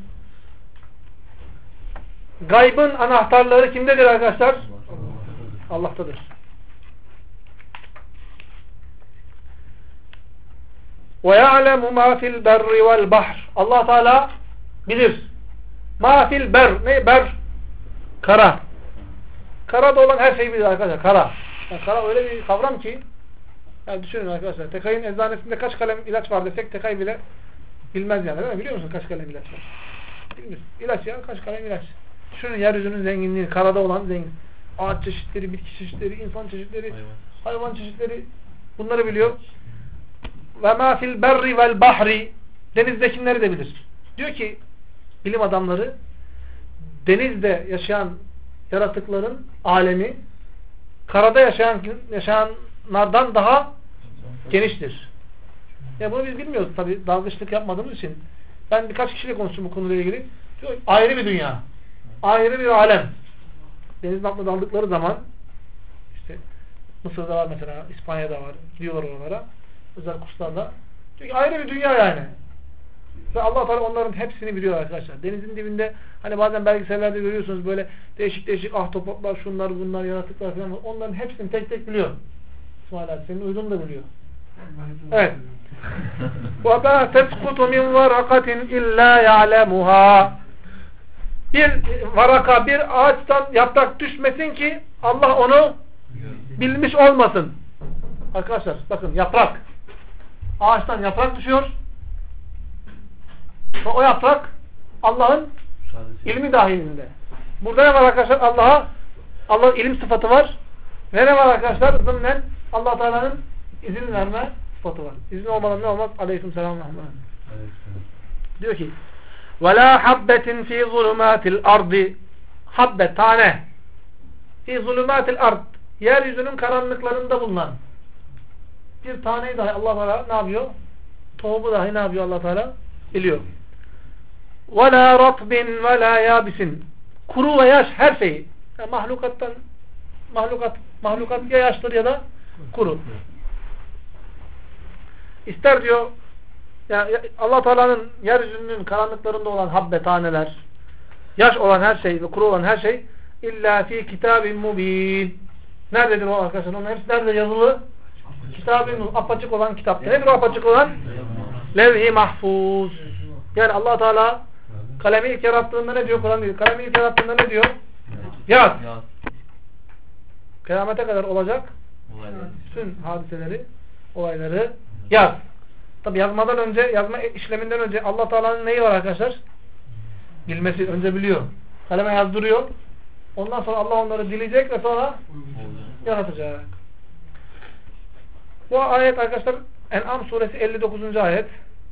S1: Gaybın anahtarları kimdedir arkadaşlar? Allah'tadır. Ve ya'lemu ma fil berri vel bahr. Allah Teala bilir. Ma fil ber. Ne ber? Kara. Karada olan her şeyi bilir arkadaşlar. Kara. Yani kara öyle bir kavram ki, yani düşünün arkadaşlar. Tekay'ın eczanesinde kaç kalem ilaç var desek Tekay bile bilmez yani, değil mi? Biliyor musun kaç kalem ilaç var? Bilmiyorsun. İlaç ya, kaç kalem ilaç. Düşünün yeryüzünün zenginliği, karada olan zengin. Ağaç çeşitleri, bitki çeşitleri, insan çeşitleri, hayvan çeşitleri, bunları biliyor. Ve ma fil berri vel bahri. Denizdekileri de bilir. Diyor ki bilim adamları, denizde yaşayan yaratıkların alemi karada yaşayanlardan daha geniştir. Ya bunu biz bilmiyoruz tabi, dalgıçlık yapmadığımız için. Ben birkaç kişiyle konuştum bu konuyla ilgili. Diyor, ayrı bir dünya. Ayrı bir alem. Denizin altına daldıkları zaman işte Mısır'da var mesela, İspanya'da var. Gidiyorlar oralara. Özel kurslarla. Çünkü ayrı bir dünya yani. Ve Allah Teala onların hepsini biliyor arkadaşlar. Denizin dibinde hani bazen belgesellerde görüyorsunuz böyle değişik değişik ahtapotlar, şunlar bunlar, yaratıklar falan. Onların hepsini tek tek biliyor. İsmail abi senin uyduğunu da biliyor. Evet. وَبَا تَسْقُطُ مِنْ وَرَقَةٍ اِلَّا يَعْلَمُهَا. Bir varaka, bir ağaçtan yaprak düşmesin ki Allah onu bilmiş olmasın. Arkadaşlar bakın, yaprak. Ağaçtan yaprak düşüyor. Ve o yaprak Allah'ın ilmi dahilinde. Burada ne var arkadaşlar? Allah'ın ilim sıfatı var. Ve ne var arkadaşlar? Zımnen Allah Teala'nın izin verme sıfatı var. İzin olmadan ne olmaz? Aleykümselam. Diyor ki وَلَا حَبَّةٍ ف۪ي ظُلُمَاتِ الْاَرْضِ. Habbe, tane. ف۪ي ظُلُمَاتِ الْاَرْضِ. Yeryüzünün karanlıklarında bulunan bir taneyi dahi Allah Teala ne yapıyor? Tohumu dahi ne yapıyor Allah Teala? Biliyor. وَلَا رَطْبٍ وَلَا يَابِسٍ. Kuru ve yaş her şeyi. Yani mahlukat ya yaştır ya da kuru. İster diyor yani Allah Teala'nın yeryüzünün karanlıklarında olan habbe, taneler, yaş olan her şey ve kuru olan her şey illa fi kitabin mubin. Nerededir o arkadaşlar? Onun hepsi nerede yazılı? Kitabın apaçık olan kitapta. Nedir o apaçık olan? Levh-i mahfuz. Yani Allah Teala kalemi ilk yarattığında ne diyor? Kur'an diyor. Kalemi ilk yarattığında ne diyor? Yaz. Kıyamete kadar olacak bütün hadiseleri, olayları yaz. Tabi yazmadan önce, yazma işleminden önce Allah Teala'nın neyi var arkadaşlar? Bilmesi, önce biliyor. Kaleme yazdırıyor. Ondan sonra Allah onları dileyecek ve sonra yaratacak. Bu ayet arkadaşlar En'am suresi 59. ayet.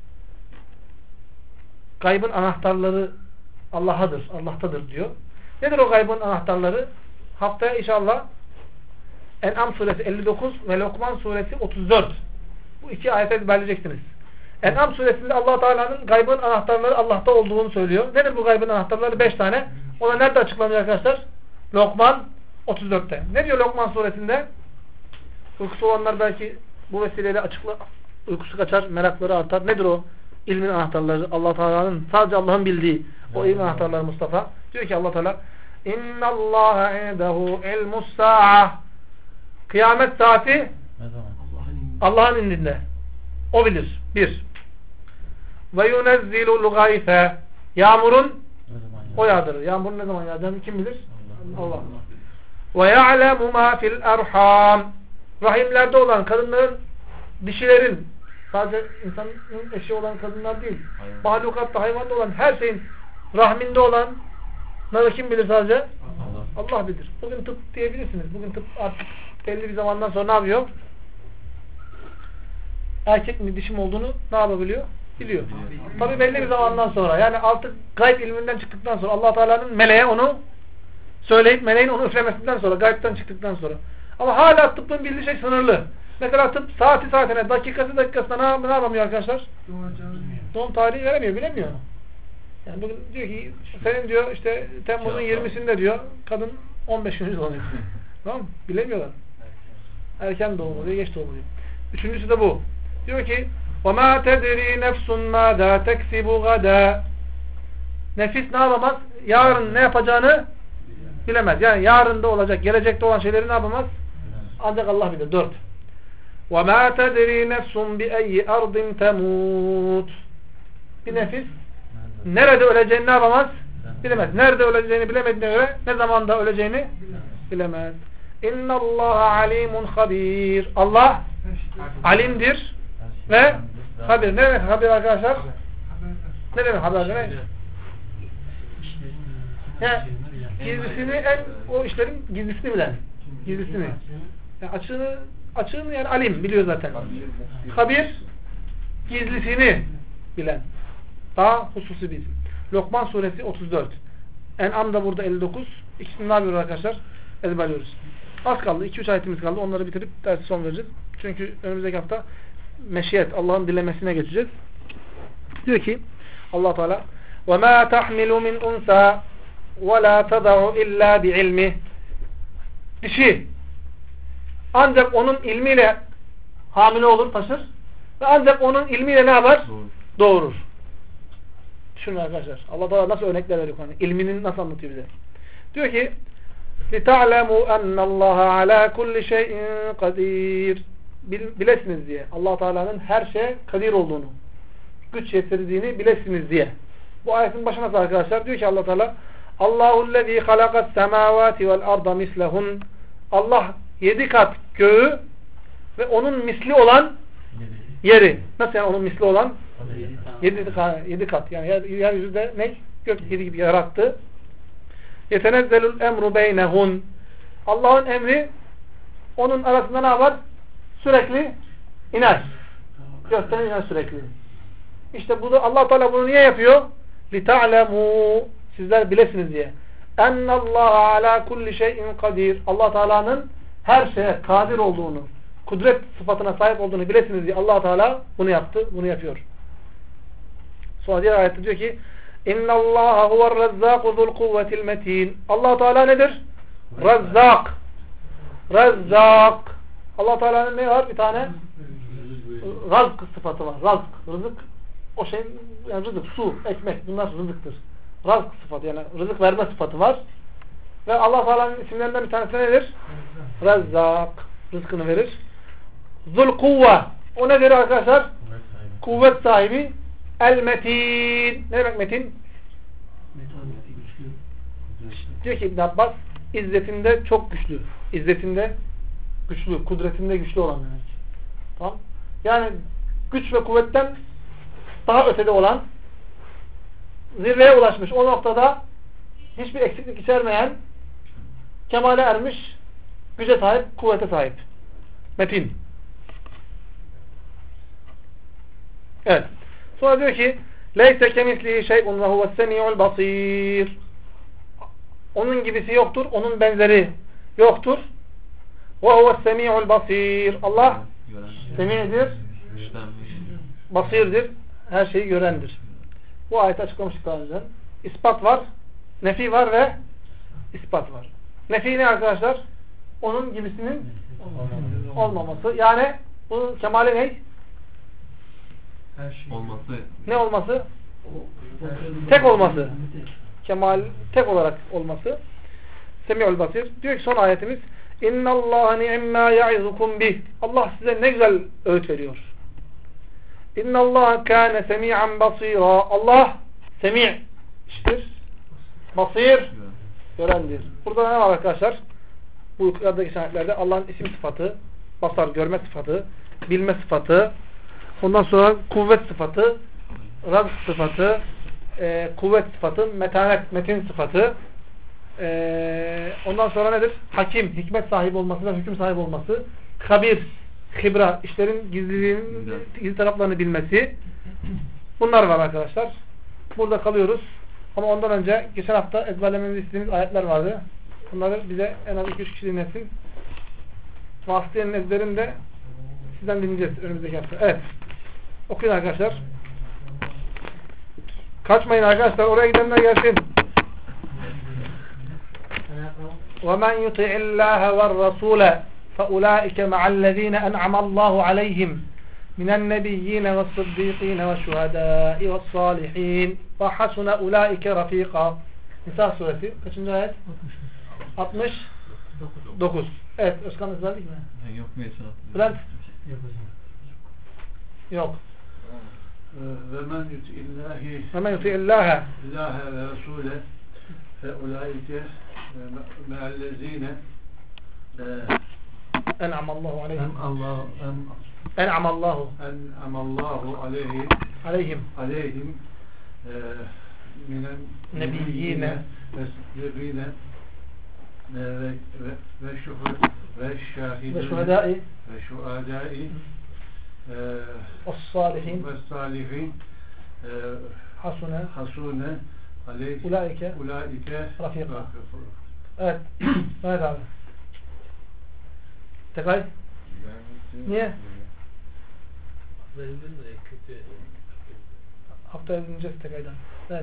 S1: Gaybın anahtarları Allah'tadır diyor. Nedir o gaybın anahtarları? Haftaya inşallah En'am suresi 59 ve Lokman suresi 34. Bu iki ayeti ezberleyeceksiniz. En'am suresinde Allah Teala'nın gaybın anahtarları Allah'ta olduğunu söylüyor. Nedir bu gaybın anahtarları? 5 tane. O da nerede açıklanıyor arkadaşlar? Lokman 34'te. Ne diyor Lokman suresinde? Uykusu olanlar belki bu vesileyle uykusu kaçar, merakları artar. Nedir o? İlmin anahtarları. Allah Teala'nın, sadece Allah'ın bildiği o ilmin anahtarları Mustafa. Diyor ki Allah Teala İnna Allaha indehu ilmus sa'a. Kıyamet saati Allah'ın indinde. O bilir. Bir. Ve yunezzilul gayfe. Yağmurun o yağdırır. Yağmurun ne zaman yağdırır? Kim bilir? Allah. Ve ya'lemu ma fil erham. Rahimlerde olan kadınların, dişilerin, sadece insanın eşi olan kadınlar değil, mahlukatta, hayvanda olan her şeyin rahminde olan kim bilir sadece? Allah bilir. Bugün tıp diyebilirsiniz. Bugün tıp artık belli bir zamandan sonra ne yapıyor? Erkek mi dişi mi olduğunu ne yapabiliyor? Biliyor. Tabi belli bir zamandan sonra, yani artık gayb ilminden çıktıktan sonra Allah Teala'nın meleğe onu söyleyip meleğin onu üflemesinden sonra, gaybden çıktıktan sonra. Ama hala tıbbın bildiği şey sınırlı. Mesela tıp saati saatine, dakikasına ne yapamıyor arkadaşlar? Doğum tarihi veremiyor, bilemiyor. Yani bugün diyor ki senin diyor işte Temmuz'un 20'sinde diyor kadın 15 gün doğuyor. Tamam mı? Bilemiyorlar. Erken doğumu diyor, geç doğumu diyor. Üçüncüsü de bu. Diyor ki وَمَا تَدْرِي نَفْسٌ مَاذَا تَكْسِبُ غَدًا. Nefis ne yapamaz? Yarın ne yapacağını bilemez. Yani yarında olacak, gelecekte olan şeyleri ne yapamaz? Ancak Allah bilir. 4. وَمَا تَدْرِي نَفْسٌ بِأَيِّ اَرْضٍ تَمُوتُ. Bir nefis nerede öleceğini ne yapamaz? Bilemez. Nerede öleceğini bilemediğine göre ne zamanda öleceğini bilemez. اِنَّ اللّٰهَ عَلِيمٌ خَب۪يرٌ. Allah alimdir ve habir. Ne demek habir arkadaşlar? Ne demek haber? Ne? Yani gizlisini, o işlerin gizlisini bilen. Gizlisini. Yani açığını yani alim biliyor zaten. Habir gizlisini bilen. Daha hususi bir isim. Lokman suresi 34. En'am da burada 59. İkisini ne yapıyoruz arkadaşlar? Ezberliyoruz. Az kaldı. 2-3 ayetimiz kaldı. Onları bitirip dersi son vereceğiz. Çünkü önümüzdeki hafta meşiyet, Allah'ın dilemesine geçeceğiz. Diyor ki Allah Teala وَمَا تَحْمِلُ مِنْ اُنْسَى وَلَا تَضَعُ اِلَّا بِعِلْمِهِ. Dişi ancak onun ilmiyle hamile olur, taşır ve ancak onun ilmiyle ne yapar? Doğurur. Düşünün arkadaşlar. Allah Teala nasıl örnekler veriyor? İlminin nasıl anlatıyor bize? Diyor ki لِتَعْلَمُوا أَنَّ اللّٰهَ عَلَى كُلِّ شَيْءٍ قَدِيرٌ. Bilesiniz diye. Allah Teala'nın her şeye kadir olduğunu, güç yetirdiğini bilesiniz diye. Bu ayetin başına arkadaşlar diyor ki Allah Teala Allahu'llezî halakas semâvâti vel arda mislehun. Allah 7 kat göğü ve onun misli olan yeri. Nasıl yani onun misli olan? 7 kat. Yani yeryüzünde ne? Gök 7 gibi yarattı. Yetenezzelul emru beynehun. Allah'ın emri onun arasında ne var? Sürekli iner. Gökten iner sürekli. İşte bu da Allah Teala bunu niye yapıyor? لِتَعْلَمُوا. Sizler bilesiniz diye. اَنَّ اللّٰهَ عَلَى كُلِّ شَيْءٍ قَدِيرٌ. Allah Teala'nın her şeye kadir olduğunu, kudret sıfatına sahip olduğunu bilesiniz diye Allah Teala bunu yaptı, bunu yapıyor. Sonra diğer ayette diyor ki اِنَّ اللّٰهَ هُوَ الرَّزَّاقُ ذُو الْقُوَّةِ الْمَت۪ينَ. Allah Teala nedir? Rezzak. Rezzak. Allah Teala'nın ne var? Bir tane razk sıfatı var. Razk, rızık. O şey yani rızık, su, ekmek bunlar rızıktır. Razk sıfatı yani rızık verme sıfatı var. Ve Allah Teala'nın isimlerinden bir tanesi nedir? Rezzak. Rızkını verir. Zul kuvve. O nedir arkadaşlar? Kuvvet sahibi. El metin. Ne demek metin? Diyor ki İbn Abbas İzzetinde çok güçlü. İzzetinde güçlü. Kudretinde güçlü olan demek. Tamam. Yani güç ve kuvvetten daha ötede olan, zirveye ulaşmış, o noktada hiçbir eksiklik içermeyen, kemale ermiş, güce sahip, kuvvete sahip. Metin. Evet. Sonra diyor ki leyse kemislihi şey'un ve huve's-semî'ul basîr. Onun gibisi yoktur, onun benzeri yoktur. Ve huve's-semî'ul basîr. Allah semi'dir, basirdir, her şeyi görendir. Bu ayeti açıklamıştık daha önce. İspat var, nefi var ve ispat var. Nefi ne arkadaşlar? Onun gibisinin olmaması. Yani bunun kemali ne?
S5: Olması.
S1: Ne olması? Tek olması. Kemal tek olarak olması. Semi'ul basir. Diyor ki son ayetimiz İnna Allah ni'mâ ya'izukum bih. Allah size ne güzel öğüt veriyor. İnna Allah kâne semî'an basîrâ. Allah semi' iştir. Basir görendir. Burada ne var arkadaşlar? Bu yukarıdaki ayetlerde Allah'ın isim sıfatı, basar görme sıfatı, bilme sıfatı, ondan sonra kuvvet sıfatı, razk sıfatı, kuvvet sıfatı, metanet, metin sıfatı, ondan sonra nedir? Hakim, hikmet sahibi olması ve hüküm sahibi olması, habir, hibra, işlerin gizli taraflarını bilmesi. Bunlar var arkadaşlar. Burada kalıyoruz. Ama ondan önce geçen hafta ezberlememizi istediğimiz ayetler vardı. Bunları bize en az 2-3 kişi dinlesin. Vasıtiyenin ezberini de sizden dinleyeceğiz önümüzdeki hafta. Evet. Okuyun arkadaşlar. Kaçmayın arkadaşlar. Oraya gidenler gelsin. وَمَنْ يُطِعِ اللّٰهَ وَالرَّسُولَ فَاُولَٰئِكَ مَعَ الَّذ۪ينَ أَنْعَمَ اللّٰهُ عَلَيْهِمْ minen nebiyyine ve sıddîkîne ve şuhedâi ve sâlihîn ve hasune ulâike rafîkâ. Nisa suresi kaçıncı ayet? 69. Evet, Özkan ezberlik mi?
S5: Yok mu yaşanan?
S1: Bülent? Yok.
S3: Ve men yuti'illahi
S1: Ve men yuti'illâhe
S3: ilahe ve rasule fe ulaike me'allezine
S1: en'amallahu aleyhim.
S3: en'amallahu
S1: En'amallahu
S3: aleyhim
S1: aleyhim
S3: minen
S1: nebiyyine
S3: ve sıddıkîne ve şuhedâi ve şuhedâi
S1: ve salihin
S3: ve salihin hasune aleyhi
S1: ulaike rafika. Evet. Evet abi. Tekay. Niye? Haftaya dinleyeceğiz Tekay'dan. Evet.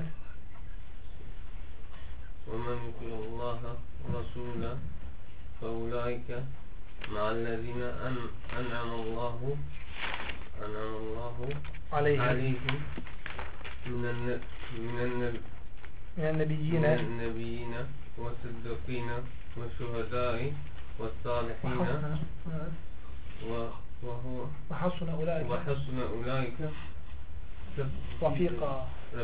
S7: وَمَنْ يُطِعِ اللّٰهَ وَرَسُولَهُ فَأُولَٰئِكَ مَعَ الَّذِينَ أَنْعَمَ اللّٰهُ عَلَيْهِمْ
S1: مِنَ النَّبِيِّينَ
S7: وَالصِّدِّيقِينَ وَالشُّهَدَاءِ وَالصَّالِحِينَ
S1: وحسن
S7: أولئك
S1: رفيقا.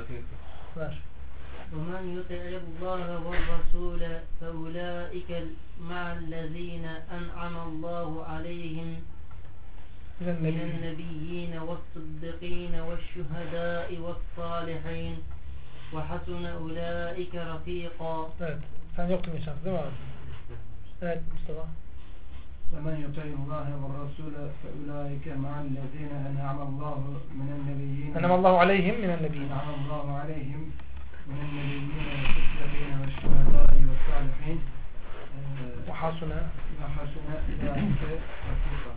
S4: ومن يطع الله والرسول فأولئك مع الذين أنعم الله عليهم من النبيين والصديقين والشهداء والصالحين وحسن أولئك رفيقا.
S1: Evet. Sen yoktun geçen değil mi abi? Evet Mustafa.
S2: ومن يطع الله والرسول فأولئك مع الذين أنعم الله من النبيين
S1: أنعم الله عليهم من النبيين
S2: أنعم الله عليهم من النبيين والصديقين والشهداء والصالحين
S1: وحسن
S2: أولئك رفيقا.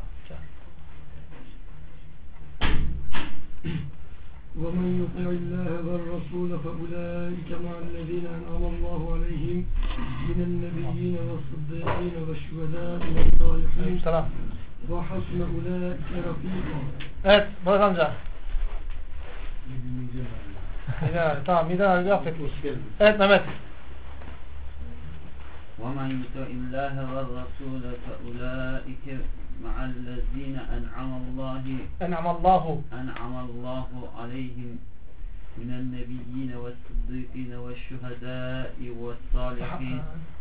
S2: ومن يطع الله والرسول فأولئك مع الذين أنعم الله عليهم من النبيين والصديقين والشهداء والصالحين وحسن أولئك رفيقا.
S1: Evet, Barak amca. Tamam, Miden abi affetmiş. Evet Mehmet.
S6: وَمَنْ يُطِعِ اللّٰهَ وَالرَّسُولَ فَأُولَٰئِكَ مَعَ الَّذِينَ أَنْعَمَ اللّٰهُ عَلَيْهِمْ مِنَ النَّبِيِّينَ وَالصِّدِّيقِينَ وَالشُّهَدَاءِ وَالصَّالِحِينَ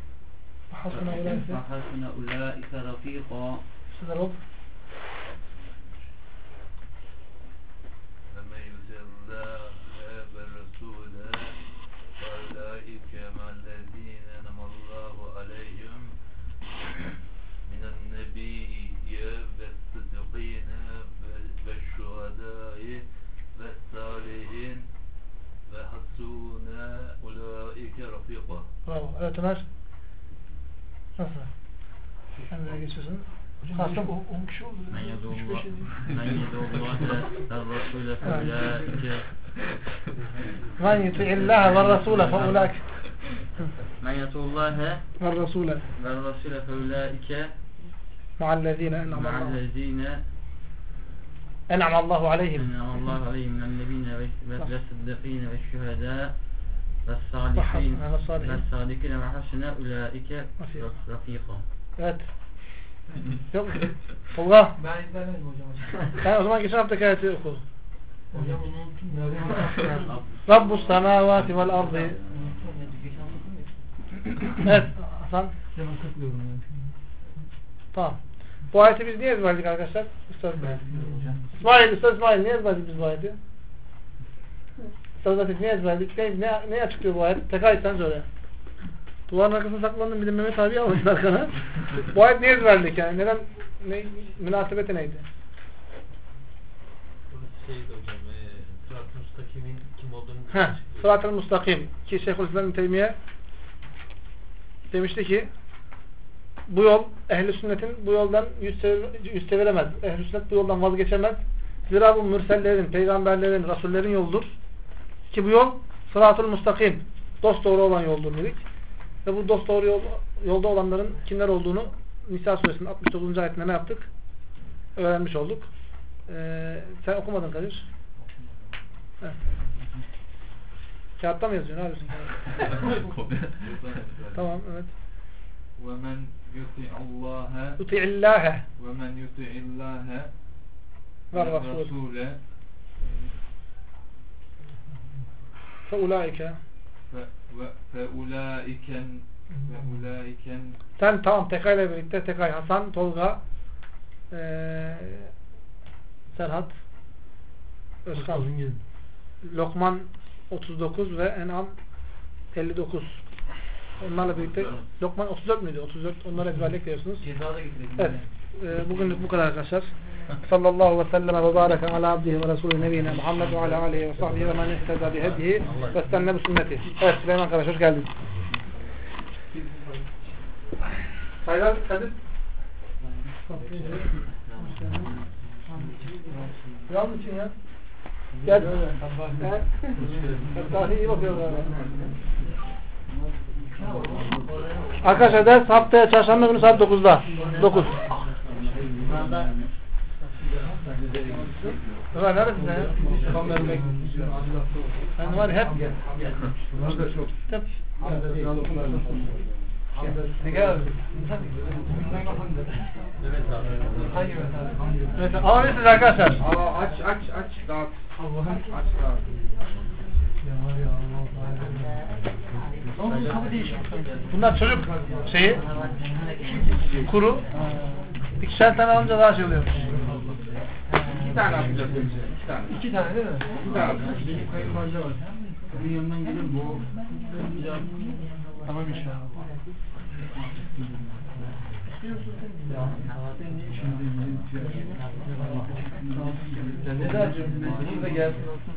S6: وَحَسُنَ أُولَٰئِكَ رَفِيقًا.
S5: ومن يطع الله والرسول فأولئك مع الذين أنعم الله عليهم من النبيين والصديقين والشهداء والصالحين وحسن أولئك رفيقا.
S1: Bravo. Evet Ömer. Nasıl? Sen nereye geçiyorsun? Kasım 10 kişi oldu.
S6: Men yedullaha ve feulaike
S1: Men yuti'illaha ve rasule feulaike
S6: Men yedullaha
S1: ve rasule
S6: feulaike
S1: ma'allezine en'amallahu aleyhim
S6: minel nebiyine ve sıddıkine ve şühedâ ve sâlikine ve hasene ulaike rafîkâ.
S1: Evet. Yok. Tolga.
S2: Ben izlemedim hocam.
S1: Sen o zaman geçen haftaki ayeti oku.
S2: Hocam unuttum.
S1: Rabbus semavati vel ardı. Evet. Hasan. Tamam. Bu ayeti biz niye ezberledik arkadaşlar? Üstad İsmail niye ezberledik biz bu ayeti? Üstad Ateş niye ezberledik? Ne açıklıyor bu ayet? Tek ayet sen söyle. Duvarın arkasına saklandım bir de Mehmet abi almışsın arkana. Bu ayet niye ezberledik yani? Neden? Münasebeti neydi?
S5: Şeydi hocam, Sırat-ı Müstakim'in kim olduğunu
S1: Sırat-ı Müstakim ki Şeyhülislam İbn Teymiye demişti ki bu yol ehl-i sünnetin bu yoldan yüz çeviremez. Ehl-i sünnet bu yoldan vazgeçemez. Zira bu mürsellerin, peygamberlerin, rasullerin yoldur. Ki bu yol Sırat-ı Müstakim dosdoğru olan yoldur dedik. Ve bu dosdoğru yolda olanların kimler olduğunu Nisa suresinin 69. ayetinde ne yaptık? Öğrenmiş olduk. Sen okumadın Kadir. Evet. Kağıtta mı yazıyorsun? Ne yapıyorsun? Tamam, evet.
S8: وَمَنْ يُطِعِ اللّٰهَ
S1: Uti'illâhe
S8: وَمَنْ يُطِعِ اللّٰهَ
S1: ve Rasul. Feulaike.
S8: فَاُولَٰئِكَ
S1: Sen tamam Tekay ile birlikte Tekay, Hasan, Tolga, Serhat, Özkan, Lokman 39 ve En'am 59. Onlarla birlikte Lokman 34 müydü? 34. Onları ezberleyip diyorsunuz. Evet. Bugünlük bu kadar arkadaşlar. Sallallahu ve sellem ve baraka ala abdihi ve resulü nebiyine Muhammed ve ala alihi ve sahbihi ve men ihteda bihedihi ve istenne bu sünneti. Evet Süleyman kardeş hoş geldin. Haydar Kadir. Yal mısın ya? Gel. Hatta iyi bakıyorlar. Arkadaşlar ders haftaya çarşamba günü saat 9'da. 9. Ömer neredesin sen ya? Kameranı bekliyorum. Sen var ya hep. Hep. Ne gel? Evet, alabilirsiniz arkadaşlar.
S3: Aç dağıt. Aç dağıt.
S1: Bunlar çocuk şeyi kuru. İkişer tane alınca daha şey oluyor.
S3: 2 tane yapacağız önce. 2 tane.
S1: 2 tane değil mi?
S3: 2 tane yapacağız.
S2: Benim kayınvalide var. Onun yanından gelin bu. Tamam inşallah.
S1: Ne dercim? Burada gelsin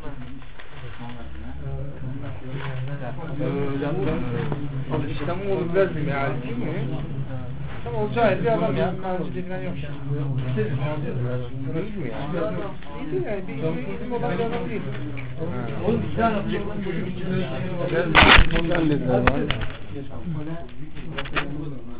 S1: İşte mi olur derdim ya. Değil mi? Tam olacağı bir adam ya. Mercide falan yok yani. İyi yani. Bir eğitim olan bir adam değil. Oğlum bir tane yapacak çocuk. Ben dediler abi.